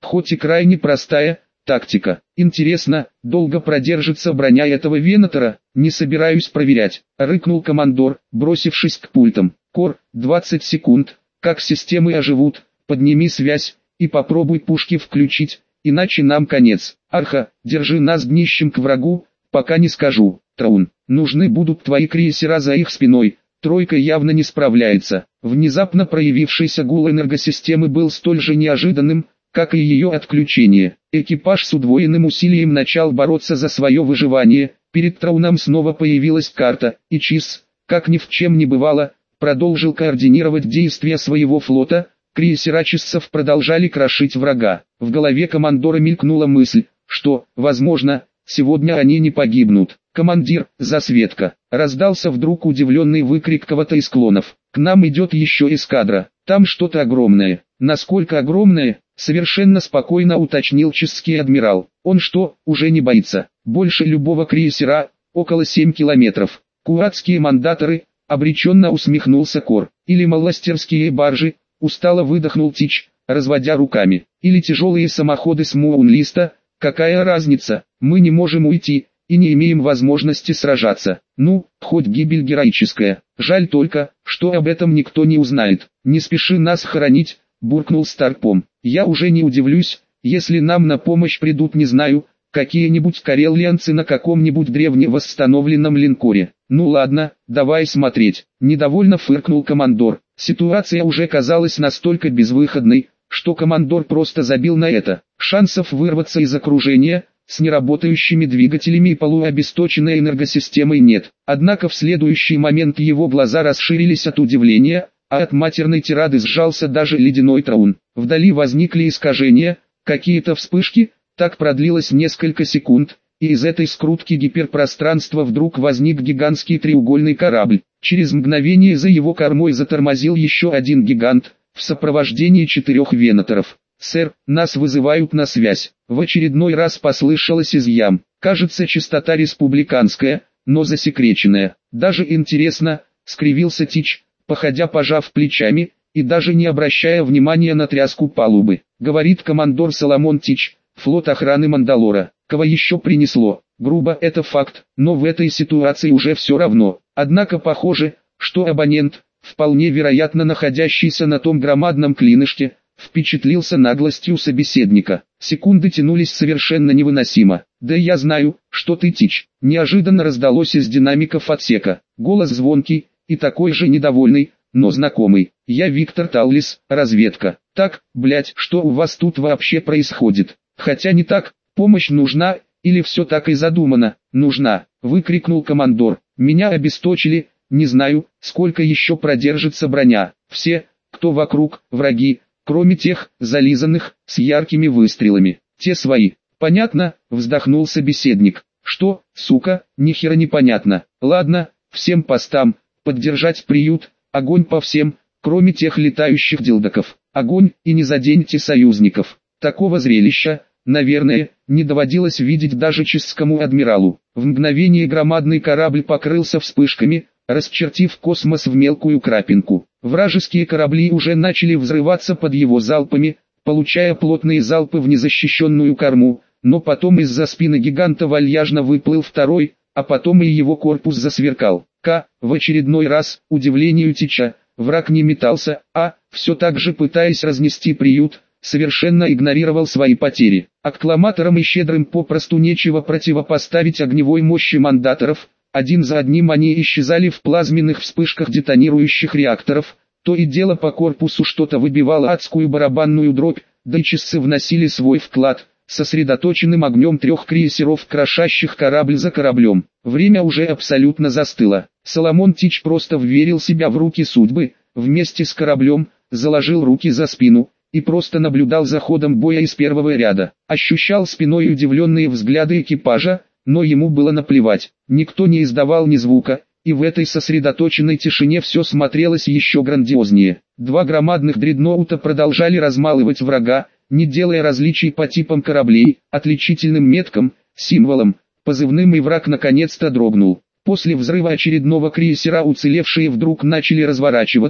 Speaker 1: Хоть и крайне простая тактика. Интересно, долго продержится броня этого Венатора? Не собираюсь проверять, рыкнул командор, бросившись к пультам. Кор, двадцать секунд, как системы оживут, подними связь и попробуй пушки включить, иначе нам конец. Арха, держи нас днищем к врагу, пока не скажу. Траун, нужны будут твои крейсера за их спиной. Тройка явно не справляется. Внезапно проявившийся гул энергосистемы был столь же неожиданным, как и ее отключение. Экипаж с удвоенным усилием начал бороться за свое выживание. Перед Трауном снова появилась карта, и Чиз, как ни в чем не бывало, продолжил координировать действия своего флота. Крейсера Чиссов продолжали крошить врага. В голове командора мелькнула мысль, что, возможно, сегодня они не погибнут. «Командир, засветка!» Раздался вдруг удивленный выкрик кого-то из клонов. «К нам идет еще эскадра. Там что-то огромное». «Насколько огромное?» Совершенно спокойно уточнил чешский адмирал. «Он что, уже не боится? Больше любого крейсера, около семь километров. Куратские мандаторы», обреченно усмехнулся Кор. «Или малостерские баржи», устало выдохнул Тич, разводя руками. «Или тяжелые самоходы с Муунлиста, какая разница, мы не можем уйти и не имеем возможности сражаться. Ну, хоть гибель героическая. Жаль только, что об этом никто не узнает. Не спеши нас хоронить», буркнул Старпом. «Я уже не удивлюсь, если нам на помощь придут, не знаю, какие-нибудь карелианцы на каком-нибудь древне восстановленном линкоре. Ну ладно, давай смотреть». Недовольно фыркнул командор. Ситуация уже казалась настолько безвыходной, что командор просто забил на это. Шансов вырваться из окружения с неработающими двигателями и полуобесточенной энергосистемой нет. Однако в следующий момент его глаза расширились от удивления, а от матерной тирады сжался даже ледяной Траун. Вдали возникли искажения, какие-то вспышки, так продлилось несколько секунд, и из этой скрутки гиперпространства вдруг возник гигантский треугольный корабль. Через мгновение за его кормой затормозил еще один гигант, в сопровождении четырех венаторов. «Сэр, нас вызывают на связь». В очередной раз послышалось из ям. Кажется, частота республиканская, но засекреченная. Даже интересно, скривился Тич, походя пожав плечами, и даже не обращая внимания на тряску палубы. Говорит командор Соломон Тич, флот охраны Мандалора. Кого еще принесло? Грубо, это факт, но в этой ситуации уже все равно. Однако похоже, что абонент, вполне вероятно находящийся на том громадном клинышке, впечатлился наглостью собеседника. Секунды тянулись совершенно невыносимо. «Да я знаю, что ты, Тич», неожиданно раздалось из динамиков отсека. Голос звонкий и такой же недовольный, но знакомый. «Я Виктор Таллис, разведка». «Так, блять, что у вас тут вообще происходит?» «Хотя не так, помощь нужна, или все так и задумано?» «Нужна», выкрикнул командор. «Меня обесточили, не знаю, сколько еще продержится броня. Все, кто вокруг, враги, кроме тех, зализанных, с яркими выстрелами. Те свои». «Понятно», вздохнул собеседник. «Что, сука, нихера не понятно. Ладно, всем постам, поддержать приют, огонь по всем, кроме тех летающих дилдаков. Огонь, и не заденьте союзников». Такого зрелища, наверное, не доводилось видеть даже чешскому адмиралу. В мгновение громадный корабль покрылся вспышками, расчертив космос в мелкую крапинку. Вражеские корабли уже начали взрываться под его залпами, получая плотные залпы в незащищенную корму, но потом из-за спины гиганта вальяжно выплыл второй, а потом и его корпус засверкал. К, в очередной раз, удивлению Тича, враг не метался, а, все так же пытаясь разнести приют, совершенно игнорировал свои потери. Аккламаторам и щедрым попросту нечего противопоставить огневой мощи мандаторов. Один за одним они исчезали в плазменных вспышках детонирующих реакторов, то и дело по корпусу что-то выбивало адскую барабанную дробь, да и часы вносили свой вклад, сосредоточенным огнем трех крейсеров, крошащих корабль за кораблем. Время уже абсолютно застыло. Соломон Тич просто вверил себя в руки судьбы, вместе с кораблем, заложил руки за спину и просто наблюдал за ходом боя из первого ряда. Ощущал спиной удивленные взгляды экипажа, но ему было наплевать. Никто не издавал ни звука, и в этой сосредоточенной тишине все смотрелось еще грандиознее. Два громадных дредноута продолжали размалывать врага, не делая различий по типам кораблей, отличительным меткам, символам, позывным, и враг наконец-то дрогнул. После взрыва очередного крейсера уцелевшие вдруг начали разворачиваться,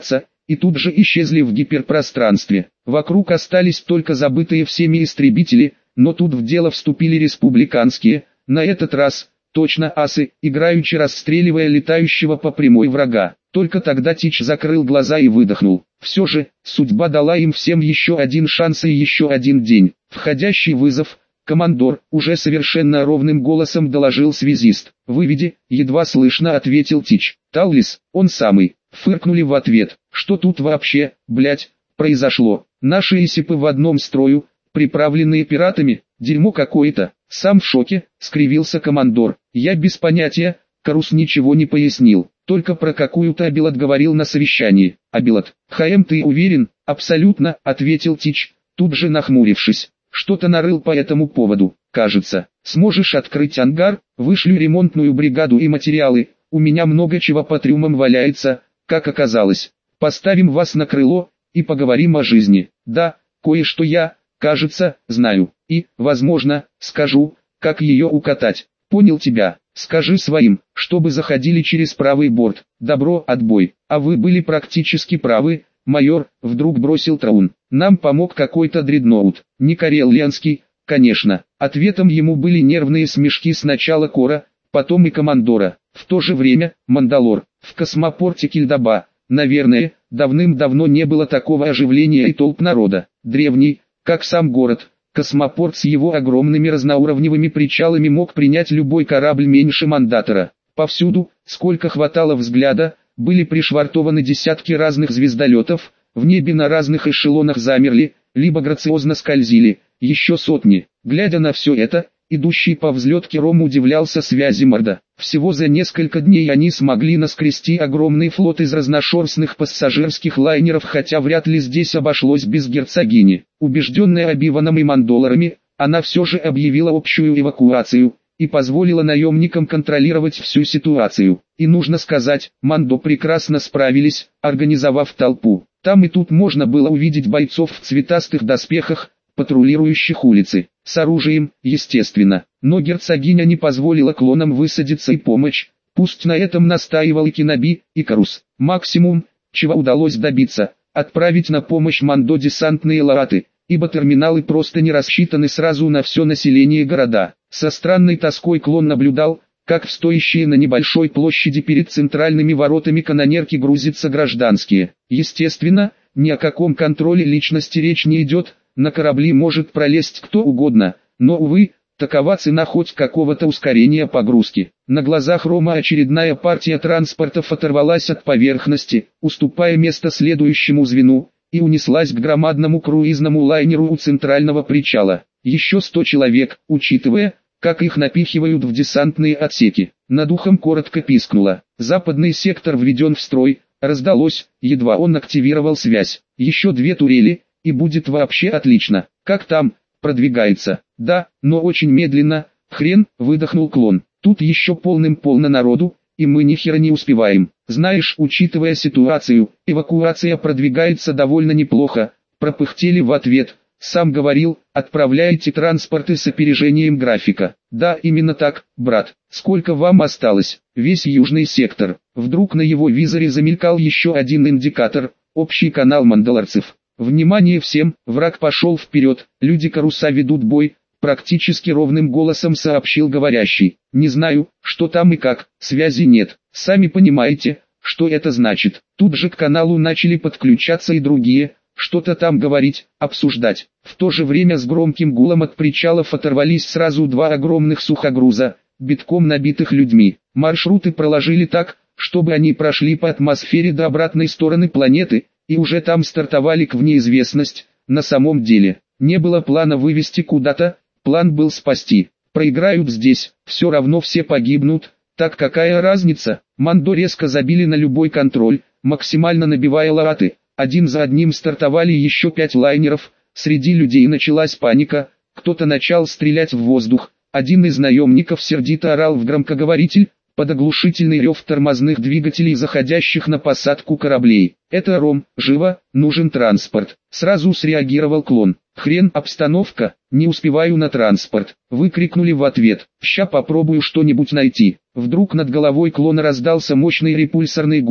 Speaker 1: и тут же исчезли в гиперпространстве. Вокруг остались только забытые всеми истребители, но тут в дело вступили республиканские, на этот раз, точно асы, играючи расстреливая летающего по прямой врага. Только тогда Тич закрыл глаза и выдохнул. Все же, судьба дала им всем еще один шанс и еще один день. Входящий вызов, командор, уже совершенно ровным голосом доложил связист. «Выведи», едва слышно ответил Тич. «Таллис, он самый», фыркнули в ответ. «Что тут вообще, блять, произошло? Наши исипы в одном строю, приправленные пиратами, дерьмо какое-то». «Сам в шоке», скривился командор. «Я без понятия», Карус ничего не пояснил. Только про какую-то Абилот говорил на совещании. Абилот, ХМ, ты уверен? Абсолютно, ответил Тич, тут же нахмурившись. Что-то нарыл по этому поводу, кажется. Сможешь открыть ангар? Вышлю ремонтную бригаду и материалы. У меня много чего по трюмам валяется, как оказалось. Поставим вас на крыло и поговорим о жизни. Да, кое-что я, кажется, знаю. И, возможно, скажу, как ее укатать. Понял тебя. Скажи своим, чтобы заходили через правый борт. Добро, отбой. А вы были практически правы, майор, вдруг бросил Траун. Нам помог какой-то дредноут. Не карелианский, конечно. Ответом ему были нервные смешки сначала Кора, потом и командора. В то же время, Мандалор, в космопорте Кильдаба, наверное, давным-давно не было такого оживления и толп народа. Древний, как сам город. Космопорт с его огромными разноуровневыми причалами мог принять любой корабль меньше мандатора. Повсюду, сколько хватало взгляда, были пришвартованы десятки разных звездолетов, в небе на разных эшелонах замерли, либо грациозно скользили, еще сотни. Глядя на все это, идущий по взлетке Ром удивлялся связи Морда. Всего за несколько дней они смогли наскрести огромный флот из разношерстных пассажирских лайнеров, хотя вряд ли здесь обошлось без герцогини. Убежденная Обиваном и Мандоларами, она все же объявила общую эвакуацию и позволила наемникам контролировать всю ситуацию. И нужно сказать, Мандо прекрасно справились, организовав толпу. Там и тут можно было увидеть бойцов в цветастых доспехах, патрулирующих улицы, с оружием, естественно. Но герцогиня не позволила клонам высадиться и помочь, пусть на этом настаивал и Киноби, и Карус. Максимум, чего удалось добиться, отправить на помощь Мандо десантные лараты, ибо терминалы просто не рассчитаны сразу на все население города. Со странной тоской клон наблюдал, как в стоящие на небольшой площади перед центральными воротами канонерки грузятся гражданские. Естественно, ни о каком контроле личности речь не идет. На корабли может пролезть кто угодно, но, увы, такова цена хоть какого-то ускорения погрузки. На глазах Рома очередная партия транспортов оторвалась от поверхности, уступая место следующему звену, и унеслась к громадному круизному лайнеру у центрального причала. Еще сто человек, учитывая, как их напихивают в десантные отсеки. Над ухом коротко пискнуло. Западный сектор введен в строй, раздалось, едва он активировал связь. Еще две турели, и будет вообще отлично. Как там, продвигается? Да, но очень медленно. Хрен, выдохнул клон. Тут еще полным-полно народу, и мы ни хера не успеваем. Знаешь, учитывая ситуацию, эвакуация продвигается довольно неплохо. Пропыхтели в ответ. Сам говорил, отправляйте транспорты с опережением графика. Да, именно так, брат. Сколько вам осталось? Весь южный сектор. Вдруг на его визоре замелькал еще один индикатор, общий канал мандалорцев. Внимание всем, враг пошел вперед, люди Каруса ведут бой, практически ровным голосом сообщил говорящий. Не знаю, что там и как, связи нет, сами понимаете, что это значит. Тут же к каналу начали подключаться и другие, что-то там говорить, обсуждать. В то же время с громким гулом от причалов оторвались сразу два огромных сухогруза, битком набитых людьми. Маршруты проложили так, чтобы они прошли по атмосфере до обратной стороны планеты, и уже там стартовали к в неизвестность. На самом деле, не было плана вывести куда-то, план был спасти. Проиграют здесь, все равно все погибнут, так какая разница? Мандо резко забили на любой контроль, максимально набивая лараты. Один за одним стартовали еще пять лайнеров, среди людей началась паника, кто-то начал стрелять в воздух. Один из наемников сердито орал в громкоговоритель, под оглушительный рев тормозных двигателей, заходящих на посадку кораблей. «Это Ром, живо, нужен транспорт!» Сразу среагировал клон. «Хрен, обстановка, не успеваю на транспорт!» Выкрикнули в ответ. «Ща попробую что-нибудь найти». Вдруг над головой клона раздался мощный репульсорный гул,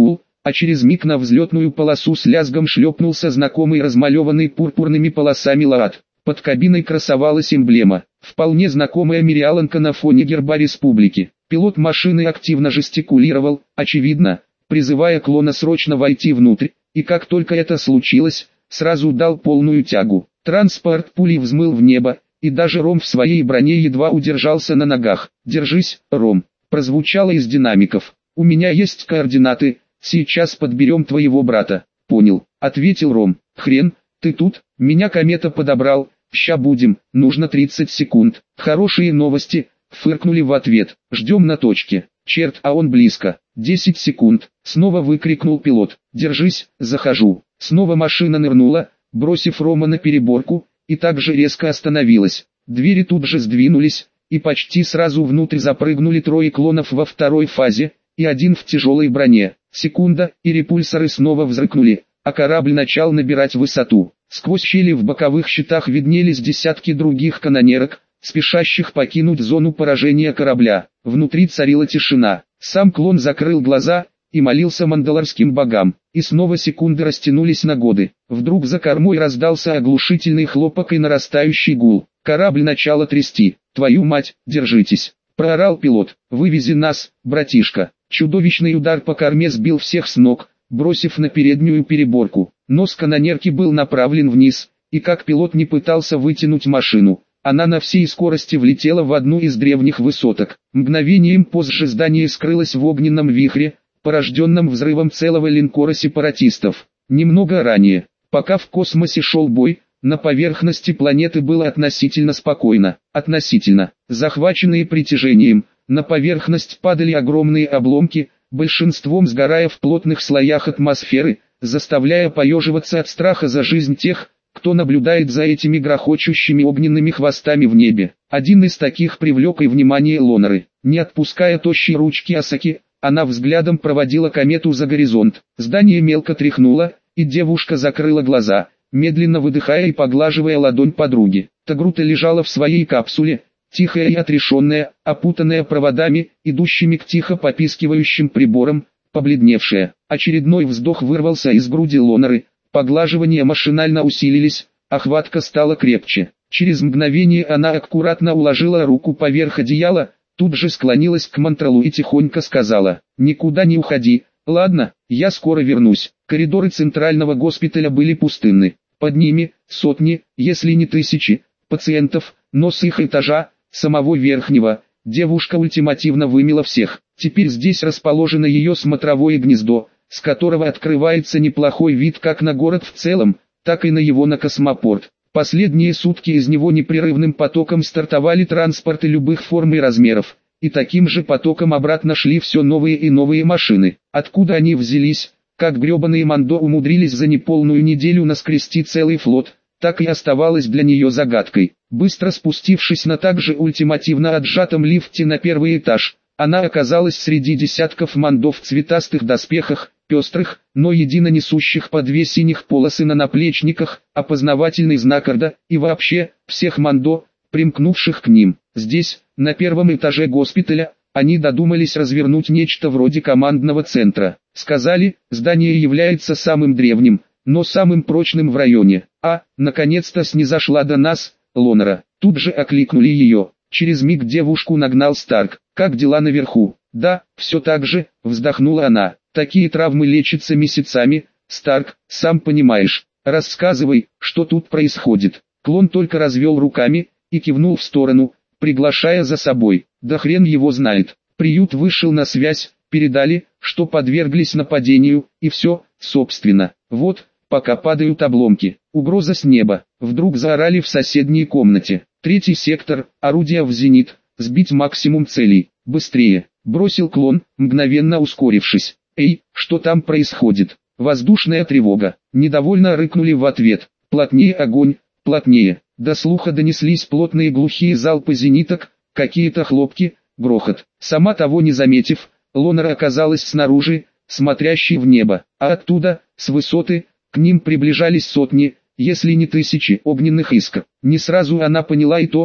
Speaker 1: а через миг на взлетную полосу с лязгом шлепнулся знакомый размалеванный пурпурными полосами лаат. Под кабиной красовалась эмблема, вполне знакомая Мириаланка на фоне герба республики. Пилот машины активно жестикулировал, очевидно, призывая клона срочно войти внутрь, и как только это случилось, сразу дал полную тягу. Транспорт пулей взмыл в небо, и даже Ром в своей броне едва удержался на ногах. «Держись, Ром», прозвучало из динамиков. «У меня есть координаты, сейчас подберем твоего брата». «Понял», ответил Ром. «Хрен, ты тут, меня комета подобрал, ща будем, нужно тридцать секунд». «Хорошие новости», фыркнули в ответ. «Ждем на точке». «Черт, а он близко». десять секунд, снова выкрикнул пилот. «Держись, захожу». Снова машина нырнула, бросив Рома на переборку, и также резко остановилась. Двери тут же сдвинулись, и почти сразу внутрь запрыгнули трое клонов во второй фазе, и один в тяжелой броне. Секунда, и репульсоры снова взрыкнули, а корабль начал набирать высоту. Сквозь щели в боковых щитах виднелись десятки других канонерок, спешащих покинуть зону поражения корабля. Внутри царила тишина. Сам клон закрыл глаза и молился мандалорским богам. И снова секунды растянулись на годы. Вдруг за кормой раздался оглушительный хлопок и нарастающий гул. Корабль начало трясти. «Твою мать, держитесь!» — проорал пилот. «Вывези нас, братишка!» Чудовищный удар по корме сбил всех с ног, бросив на переднюю переборку. Нос канонерки был направлен вниз, и как пилот не пытался вытянуть машину, она на всей скорости влетела в одну из древних высоток. Мгновением позже здание скрылось в огненном вихре, порожденном взрывом целого линкора сепаратистов. Немного ранее, пока в космосе шел бой, на поверхности планеты было относительно спокойно. Относительно. Захваченные притяжением, на поверхность падали огромные обломки, большинством сгорая в плотных слоях атмосферы, заставляя поеживаться от страха за жизнь тех, кто наблюдает за этими грохочущими огненными хвостами в небе. Один из таких привлек и внимание Лонары. Не отпуская тощие ручки Асаки, она взглядом проводила комету за горизонт. Здание мелко тряхнуло, и девушка закрыла глаза, медленно выдыхая и поглаживая ладонь подруги. Тагрута лежала в своей капсуле, тихая и отрешенная, опутанная проводами, идущими к тихо попискивающим приборам, побледневшая. Очередной вздох вырвался из груди Лонары, поглаживания машинально усилились, а хватка стала крепче. Через мгновение она аккуратно уложила руку поверх одеяла, тут же склонилась к Мантралу и тихонько сказала: «Никуда не уходи, ладно, я скоро вернусь». Коридоры центрального госпиталя были пустынны. Под ними сотни, если не тысячи, пациентов, но с их этажа, самого верхнего, девушка ультимативно вымела всех. Теперь здесь расположено ее смотровое гнездо, с которого открывается неплохой вид как на город в целом, так и на его на космопорт. Последние сутки из него непрерывным потоком стартовали транспорты любых форм и размеров, и таким же потоком обратно шли все новые и новые машины. Откуда они взялись, как гребаные Мандо умудрились за неполную неделю наскрести целый флот, так и оставалось для нее загадкой. Быстро спустившись на также ультимативно отжатом лифте на первый этаж, она оказалась среди десятков Мандо в цветастых доспехах, пестрых, но едино несущих по две синих полосы на наплечниках, опознавательный знак Орда, и вообще, всех Мандо, примкнувших к ним. Здесь, на первом этаже госпиталя, они додумались развернуть нечто вроде командного центра. Сказали, здание является самым древним, но самым прочным в районе. А, наконец-то снизошла до нас, Лонара. Тут же окликнули ее. Через миг девушку нагнал Старк. «Как дела наверху?» «Да, все так же», вздохнула она. «Такие травмы лечатся месяцами, Старк, сам понимаешь. Рассказывай, что тут происходит». Клон только развел руками и кивнул в сторону, приглашая за собой. Да хрен его знает. Приют вышел на связь, передали, что подверглись нападению, и все, собственно. Вот, пока падают обломки. Угроза с неба. Вдруг заорали в соседней комнате. Третий сектор, орудия в зенит, сбить максимум целей. Быстрее, бросил клон, мгновенно ускорившись. «Эй, что там происходит?» Воздушная тревога. Недовольно рыкнули в ответ. «Плотнее огонь, плотнее». До слуха донеслись плотные глухие залпы зениток, какие-то хлопки, грохот. Сама того не заметив, Лонара оказалась снаружи, смотрящей в небо, а оттуда, с высоты, к ним приближались сотни, если не тысячи огненных искр. Не сразу она поняла и то, что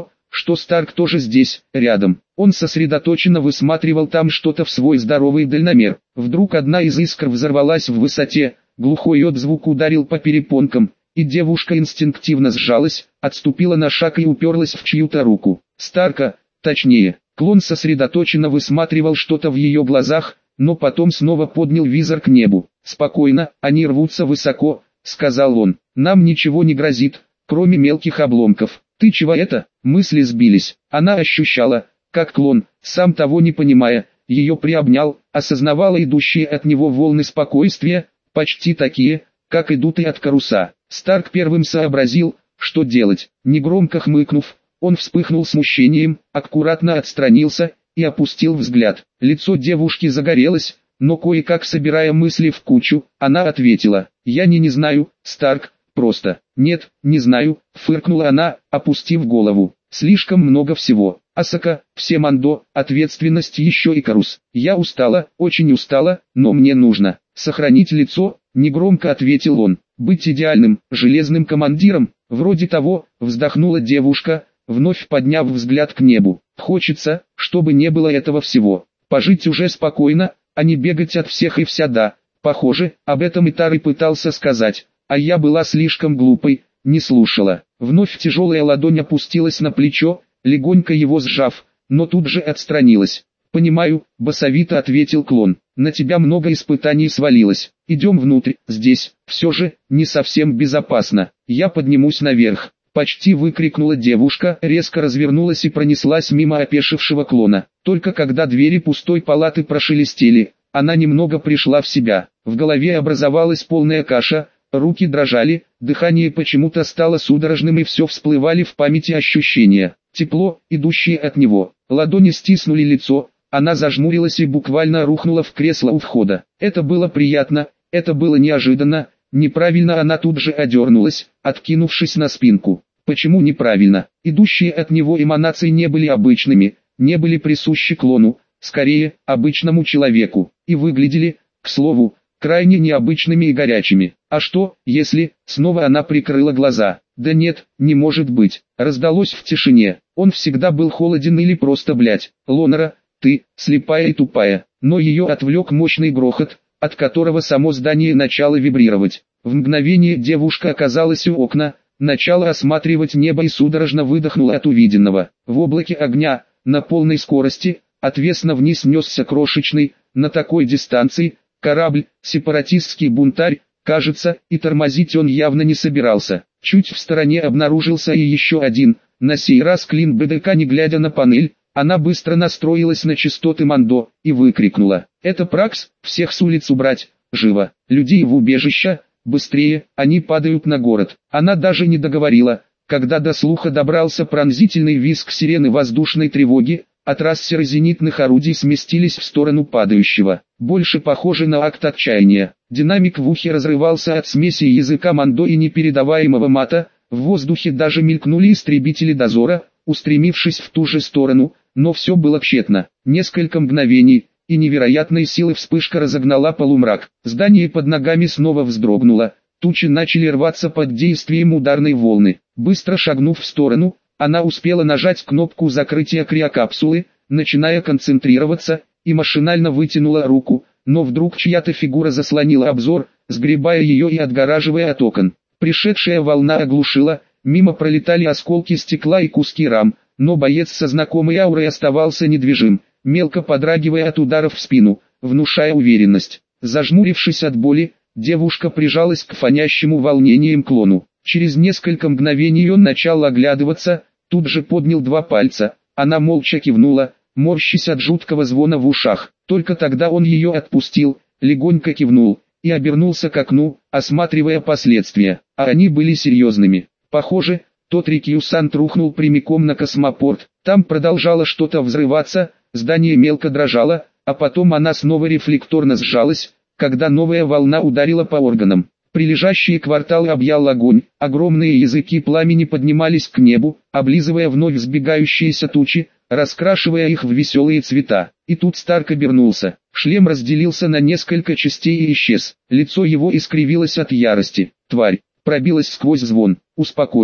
Speaker 1: что Старк тоже здесь, рядом. Он сосредоточенно высматривал там что-то в свой здоровый дальномер. Вдруг одна из искр взорвалась в высоте, глухой отзвук ударил по перепонкам, и девушка инстинктивно сжалась, отступила на шаг и уперлась в чью-то руку. Старка, точнее, клон сосредоточенно высматривал что-то в ее глазах, но потом снова поднял визор к небу. «Спокойно, они рвутся высоко», — сказал он. «Нам ничего не грозит, кроме мелких обломков». «Ты чего это?» Мысли сбились. Она ощущала, как клон, сам того не понимая, ее приобнял, осознавала идущие от него волны спокойствия, почти такие, как идут и от Каруса. Старк первым сообразил, что делать. Негромко хмыкнув, он вспыхнул смущением, аккуратно отстранился и опустил взгляд. Лицо девушки загорелось, но кое-как собирая мысли в кучу, она ответила: «Я не не знаю, Старк, просто». «Нет, не знаю», — фыркнула она, опустив голову. «Слишком много всего. Асака, все Мандо, ответственность еще и Карус. Я устала, очень устала, но мне нужно сохранить лицо», — негромко ответил он. «Быть идеальным, железным командиром, вроде того», — вздохнула девушка, вновь подняв взгляд к небу. «Хочется, чтобы не было этого всего. Пожить уже спокойно, а не бегать от всех и вся, да». Похоже, об этом Итары пытался сказать, а я была слишком глупой, не слушала. Вновь тяжелая ладонь опустилась на плечо, легонько его сжав, но тут же отстранилась. «Понимаю», — басовито ответил клон, — «на тебя много испытаний свалилось. Идем внутрь, здесь, все же, не совсем безопасно. Я поднимусь наверх». Почти выкрикнула девушка, резко развернулась и пронеслась мимо опешившего клона. Только когда двери пустой палаты прошелестели, она немного пришла в себя. В голове образовалась полная каша, руки дрожали, дыхание почему-то стало судорожным и все всплывали в памяти ощущения. Тепло, идущее от него. Ладони стиснули лицо, она зажмурилась и буквально рухнула в кресло у входа. Это было приятно, это было неожиданно. Неправильно она тут же одернулась, откинувшись на спинку. Почему неправильно? Идущие от него эманации не были обычными, не были присущи клону, скорее, обычному человеку, и выглядели, к слову, крайне необычными и горячими. А что, если, снова она прикрыла глаза? Да нет, не может быть. Раздалось в тишине. Он всегда был холоден или просто блять. Лонера, ты, слепая и тупая. Но ее отвлек мощный грохот, от которого само здание начало вибрировать. В мгновение девушка оказалась у окна, начала осматривать небо и судорожно выдохнула от увиденного. В облаке огня, на полной скорости, отвесно вниз несся крошечный, на такой дистанции, корабль, сепаратистский бунтарь, кажется, и тормозить он явно не собирался. Чуть в стороне обнаружился и еще один, на сей раз клин БДК, не глядя на панель. Она быстро настроилась на частоты Мандо и выкрикнула: «Это Пракс, всех с улиц убрать, живо, людей в убежище, быстрее, они падают на город». Она даже не договорила, когда до слуха добрался пронзительный визг сирены воздушной тревоги, а трассеры зенитных орудий сместились в сторону падающего, больше похожий на акт отчаяния. Динамик в ухе разрывался от смеси языка Мандо и непередаваемого мата, в воздухе даже мелькнули истребители дозора, устремившись в ту же сторону, но все было тщетно. Несколько мгновений, и невероятной силы вспышка разогнала полумрак. Здание под ногами снова вздрогнуло, тучи начали рваться под действием ударной волны. Быстро шагнув в сторону, она успела нажать кнопку закрытия криокапсулы, начиная концентрироваться, и машинально вытянула руку, но вдруг чья-то фигура заслонила обзор, сгребая ее и отгораживая от окон. Пришедшая волна оглушила, мимо пролетали осколки стекла и куски рам, но боец со знакомой аурой оставался недвижим, мелко подрагивая от ударов в спину, внушая уверенность. Зажмурившись от боли, девушка прижалась к фонящему волнением клону. Через несколько мгновений он начал оглядываться, тут же поднял два пальца. Она молча кивнула, морщась от жуткого звона в ушах. Только тогда он ее отпустил, легонько кивнул и обернулся к окну, осматривая последствия. А они были серьезными. Похоже, тот Рикью-сан рухнул прямиком на космопорт. Там продолжало что-то взрываться, здание мелко дрожало, а потом она снова рефлекторно сжалась, когда новая волна ударила по органам. Прилежащие кварталы объял огонь, огромные языки пламени поднимались к небу, облизывая вновь взбегающиеся тучи, раскрашивая их в веселые цвета. И тут Старк обернулся. Шлем разделился на несколько частей и исчез. Лицо его искривилось от ярости. «Тварь!» Пробилась сквозь звон. «Успокойся,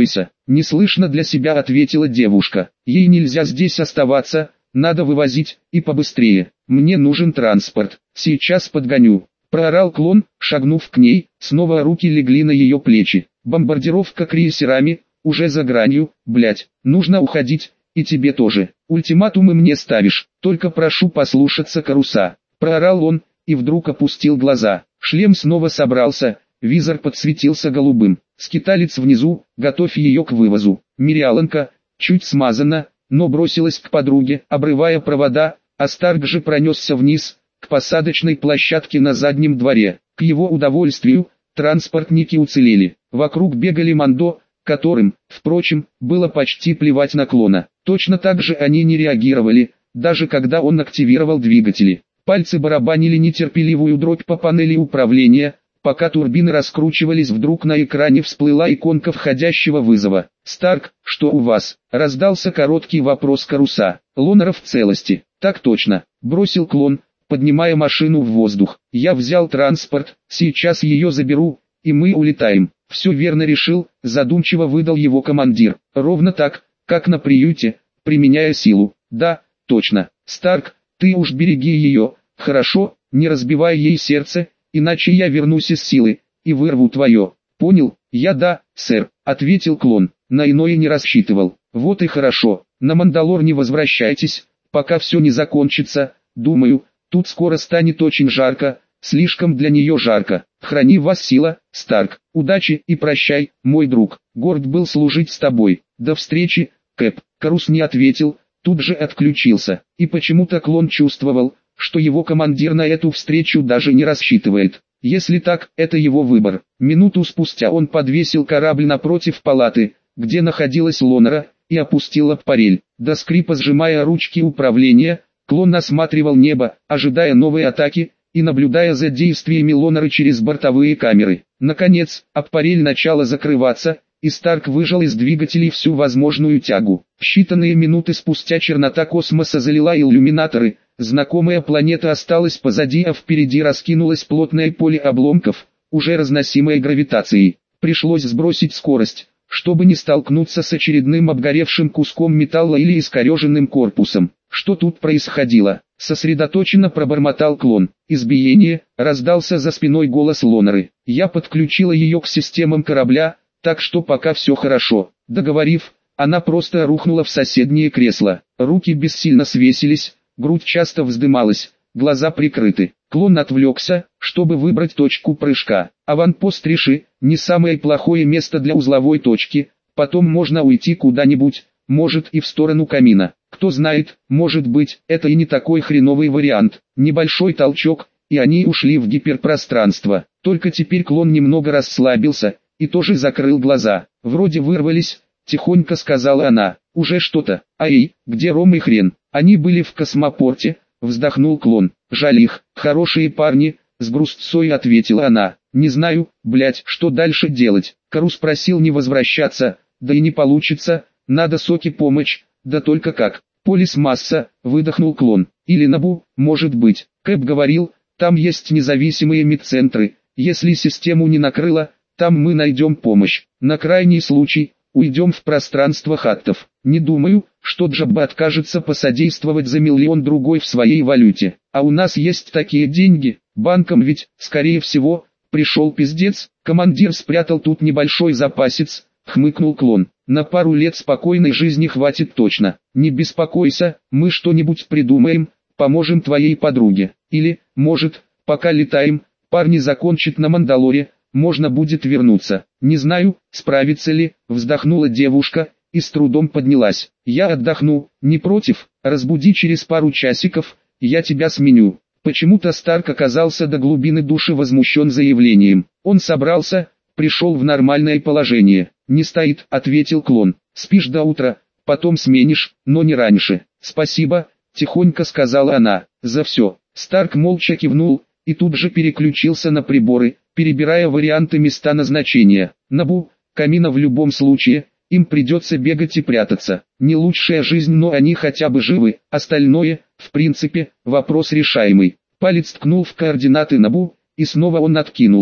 Speaker 1: неслышно для себя ответила девушка. Ей нельзя здесь оставаться, надо вывозить, и побыстрее. Мне нужен транспорт, сейчас подгоню. Проорал клон, шагнув к ней, снова руки легли на ее плечи. Бомбардировка крейсерами, уже за гранью, блять, нужно уходить, и тебе тоже. Ультиматумы мне ставишь, только прошу послушаться Каруса. Проорал он, и вдруг опустил глаза. Шлем снова собрался, визор подсветился голубым. Скиталец внизу, готовь ее к вывозу. Мириаланка, чуть смазана, но бросилась к подруге, обрывая провода, а Старк же пронесся вниз, к посадочной площадке на заднем дворе. К его удовольствию, транспортники уцелели. Вокруг бегали Мандо, которым, впрочем, было почти плевать на клона. Точно так же они не реагировали, даже когда он активировал двигатели. Пальцы барабанили нетерпеливую дробь по панели управления, пока турбины раскручивались, вдруг на экране всплыла иконка входящего вызова. «Старк, что у вас?» — раздался короткий вопрос Каруса. «Лонера в целости». «Так точно», — бросил клон, поднимая машину в воздух. «Я взял транспорт, сейчас ее заберу, и мы улетаем». «Все верно решил», — задумчиво выдал его командир. «Ровно так, как на приюте, применяя силу». «Да, точно. Старк, ты уж береги ее, хорошо, не разбивай ей сердце, иначе я вернусь из силы, и вырву твое». «Понял, я да, сэр», — ответил клон, на иное не рассчитывал. «Вот и хорошо, на Мандалор не возвращайтесь, пока все не закончится, думаю, тут скоро станет очень жарко, слишком для нее жарко. Храни вас сила, Старк, удачи и прощай, мой друг, горд был служить с тобой. До встречи, Кэп». Карус не ответил, тут же отключился, и почему-то клон чувствовал, что его командир на эту встречу даже не рассчитывает. Если так, это его выбор. Минуту спустя он подвесил корабль напротив палаты, где находилась Лонера, и опустил аппарель. До скрипа сжимая ручки управления, клон осматривал небо, ожидая новой атаки, и наблюдая за действиями Лонеры через бортовые камеры. Наконец, аппарель начала закрываться, и Старк выжал из двигателей всю возможную тягу. Считанные минуты спустя чернота космоса залила иллюминаторы, знакомая планета осталась позади, а впереди раскинулось плотное поле обломков, уже разносимое гравитацией. Пришлось сбросить скорость, чтобы не столкнуться с очередным обгоревшим куском металла или искореженным корпусом. Что тут происходило? Сосредоточенно пробормотал клон. «Избиение», раздался за спиной голос Лонеры. «Я подключила ее к системам корабля, так что пока все хорошо». Договорив, она просто рухнула в соседнее кресло. Руки бессильно свесились, грудь часто вздымалась, глаза прикрыты. Клон отвлекся, чтобы выбрать точку прыжка. Аванпост Риши, не самое плохое место для узловой точки, потом можно уйти куда-нибудь, может и в сторону камина. Кто знает, может быть, это и не такой хреновый вариант. Небольшой толчок, и они ушли в гиперпространство. Только теперь клон немного расслабился, и тоже закрыл глаза. «Вроде вырвались», — тихонько сказала она. «Уже что-то. Ай, где Ром и Хрен?» «Они были в космопорте», — вздохнул клон. «Жаль их, хорошие парни», — с грустцой ответила она. «Не знаю, блять, что дальше делать». Карус просил не возвращаться, да и не получится, надо Соке помочь, да только как. «Полис Масса», — выдохнул клон. «Или Набу, может быть». Кэп говорил, там есть независимые медцентры, если систему не накрыло, там мы найдем помощь. На крайний случай, уйдем в пространство хаттов. Не думаю, что Джабба откажется посодействовать за миллион другой в своей валюте. А у нас есть такие деньги, банкам ведь, скорее всего, пришел пиздец. Командир спрятал тут небольшой запасец, хмыкнул клон. На пару лет спокойной жизни хватит точно. Не беспокойся, мы что-нибудь придумаем, поможем твоей подруге. Или, может, пока летаем, парни закончат на Мандалоре, можно будет вернуться. Не знаю, справится ли, вздохнула девушка, и с трудом поднялась. «Я отдохну, не против, разбуди через пару часиков, я тебя сменю». Почему-то Старк оказался до глубины души возмущен заявлением. Он собрался, пришел в нормальное положение. «Не стоит», — ответил клон. «Спишь до утра, потом сменишь, но не раньше». «Спасибо», — тихонько сказала она, — «за все». Старк молча кивнул, и тут же переключился на приборы, перебирая варианты места назначения. Набу, камина в любом случае, им придется бегать и прятаться. Не лучшая жизнь, но они хотя бы живы, остальное, в принципе, вопрос решаемый. Палец ткнул в координаты Набу, и снова он откинулся.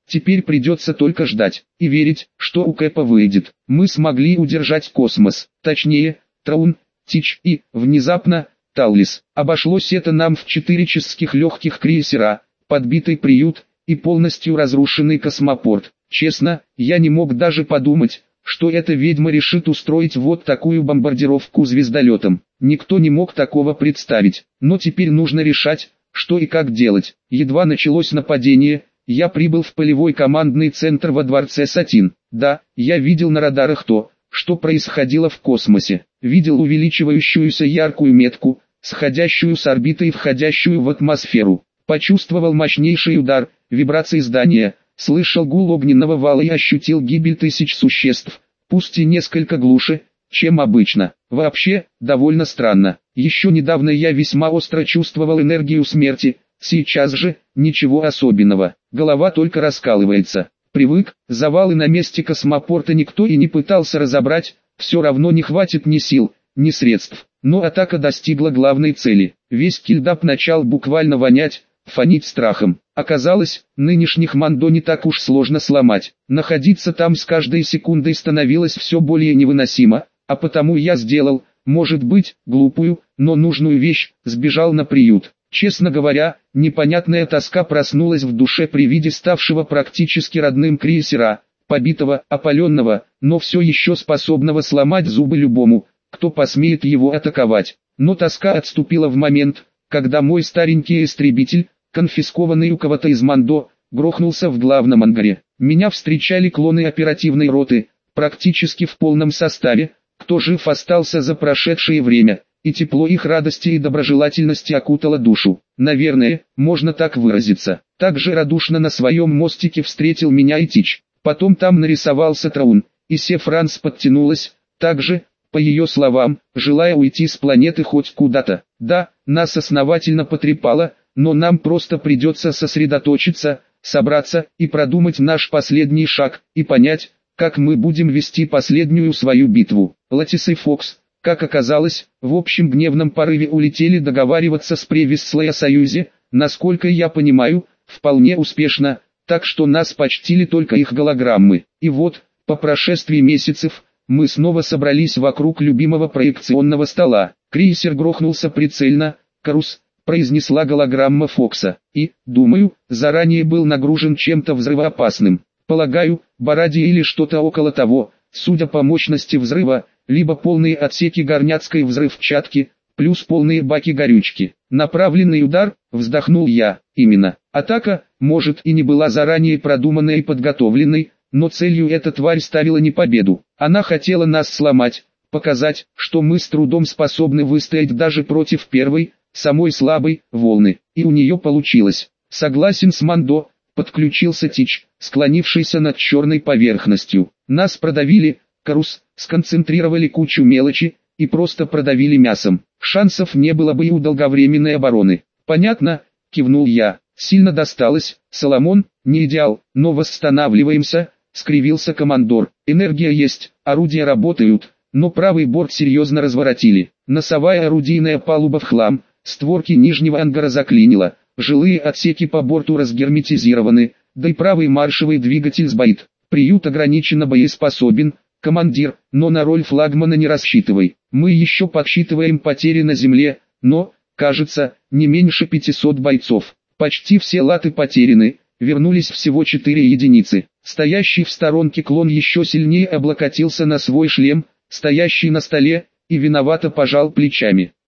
Speaker 1: Теперь придется только ждать и верить, что у Кэпа выйдет. Мы смогли удержать космос, точнее, Траун, Тич и, внезапно, Таллис. Обошлось это нам в четыре часских легких крейсера, подбитый приют и полностью разрушенный космопорт. Честно, я не мог даже подумать, что эта ведьма решит устроить вот такую бомбардировку звездолетом. Никто не мог такого представить. Но теперь нужно решать, что и как делать. Едва началось нападение, я прибыл в полевой командный центр во дворце Сатин. Да, я видел на радарах то, что происходило в космосе. Видел увеличивающуюся яркую метку, сходящую с орбиты и входящую в атмосферу. Почувствовал мощнейший удар, вибрации здания, слышал гул огненного вала и ощутил гибель тысяч существ, пусть и несколько глуше, чем обычно. Вообще, довольно странно. Еще недавно я весьма остро чувствовал энергию смерти, сейчас же, ничего особенного. Голова только раскалывается. Привык, завалы на месте космопорта никто и не пытался разобрать, все равно не хватит ни сил, ни средств. Но атака достигла главной цели. Весь кильдап начал буквально вонять, фонить страхом. Оказалось, нынешних Мандо не так уж сложно сломать. Находиться там с каждой секундой становилось все более невыносимо, а потому я сделал, может быть, глупую, но нужную вещь, сбежал на приют. Честно говоря, непонятная тоска проснулась в душе при виде ставшего практически родным крейсера, побитого, опаленного, но все еще способного сломать зубы любому, кто посмеет его атаковать. Но тоска отступила в момент, когда мой старенький истребитель, конфискованный у кого-то из Мандо, грохнулся в главном ангаре. Меня встречали клоны оперативной роты, практически в полном составе, кто жив остался за прошедшее время, и тепло их радости и доброжелательности окутало душу. Наверное, можно так выразиться. Так же радушно на своем мостике встретил меня и Тич. Потом там нарисовался Траун, и Сефранс подтянулась, также, по ее словам, желая уйти с планеты хоть куда-то. Да, нас основательно потрепало, но нам просто придется сосредоточиться, собраться и продумать наш последний шаг, и понять, как мы будем вести последнюю свою битву. Латис и Фокс, как оказалось, в общем гневном порыве улетели договариваться с Превислой о союзе, насколько я понимаю, вполне успешно, так что нас почтили только их голограммы. И вот, по прошествии месяцев, мы снова собрались вокруг любимого проекционного стола. Крейсер грохнулся прицельно, «Карус», произнесла голограмма Фокса, и, думаю, заранее был нагружен чем-то взрывоопасным. Полагаю, барадий или что-то около того, судя по мощности взрыва, либо полные отсеки горняцкой взрывчатки, плюс полные баки горючки. Направленный удар, вздохнул я, именно. Атака, может и не была заранее продуманной и подготовленной, но целью эта тварь ставила не победу. Она хотела нас сломать, показать, что мы с трудом способны выстоять даже против первой, самой слабой, волны. И у нее получилось. Согласен с Мандо, подключился Тич, склонившийся над черной поверхностью. Нас продавили, Карус, сконцентрировали кучу мелочи, и просто продавили мясом. Шансов не было бы и у долговременной обороны. Понятно, кивнул я. Сильно досталось, Соломон, не идеал, но восстанавливаемся, скривился командор. Энергия есть, орудия работают, но правый борт серьезно разворотили. Носовая орудийная палуба в хлам, створки нижнего ангара заклинило, жилые отсеки по борту разгерметизированы, да и правый маршевый двигатель сбоит. Приют ограниченно боеспособен, командир, но на роль флагмана не рассчитывай. Мы еще подсчитываем потери на земле, но, кажется, не меньше пятисот бойцов. Почти все латы потеряны, вернулись всего четыре единицы. Стоящий в сторонке клон еще сильнее облокотился на свой шлем, стоящий на столе, и виновато пожал плечами.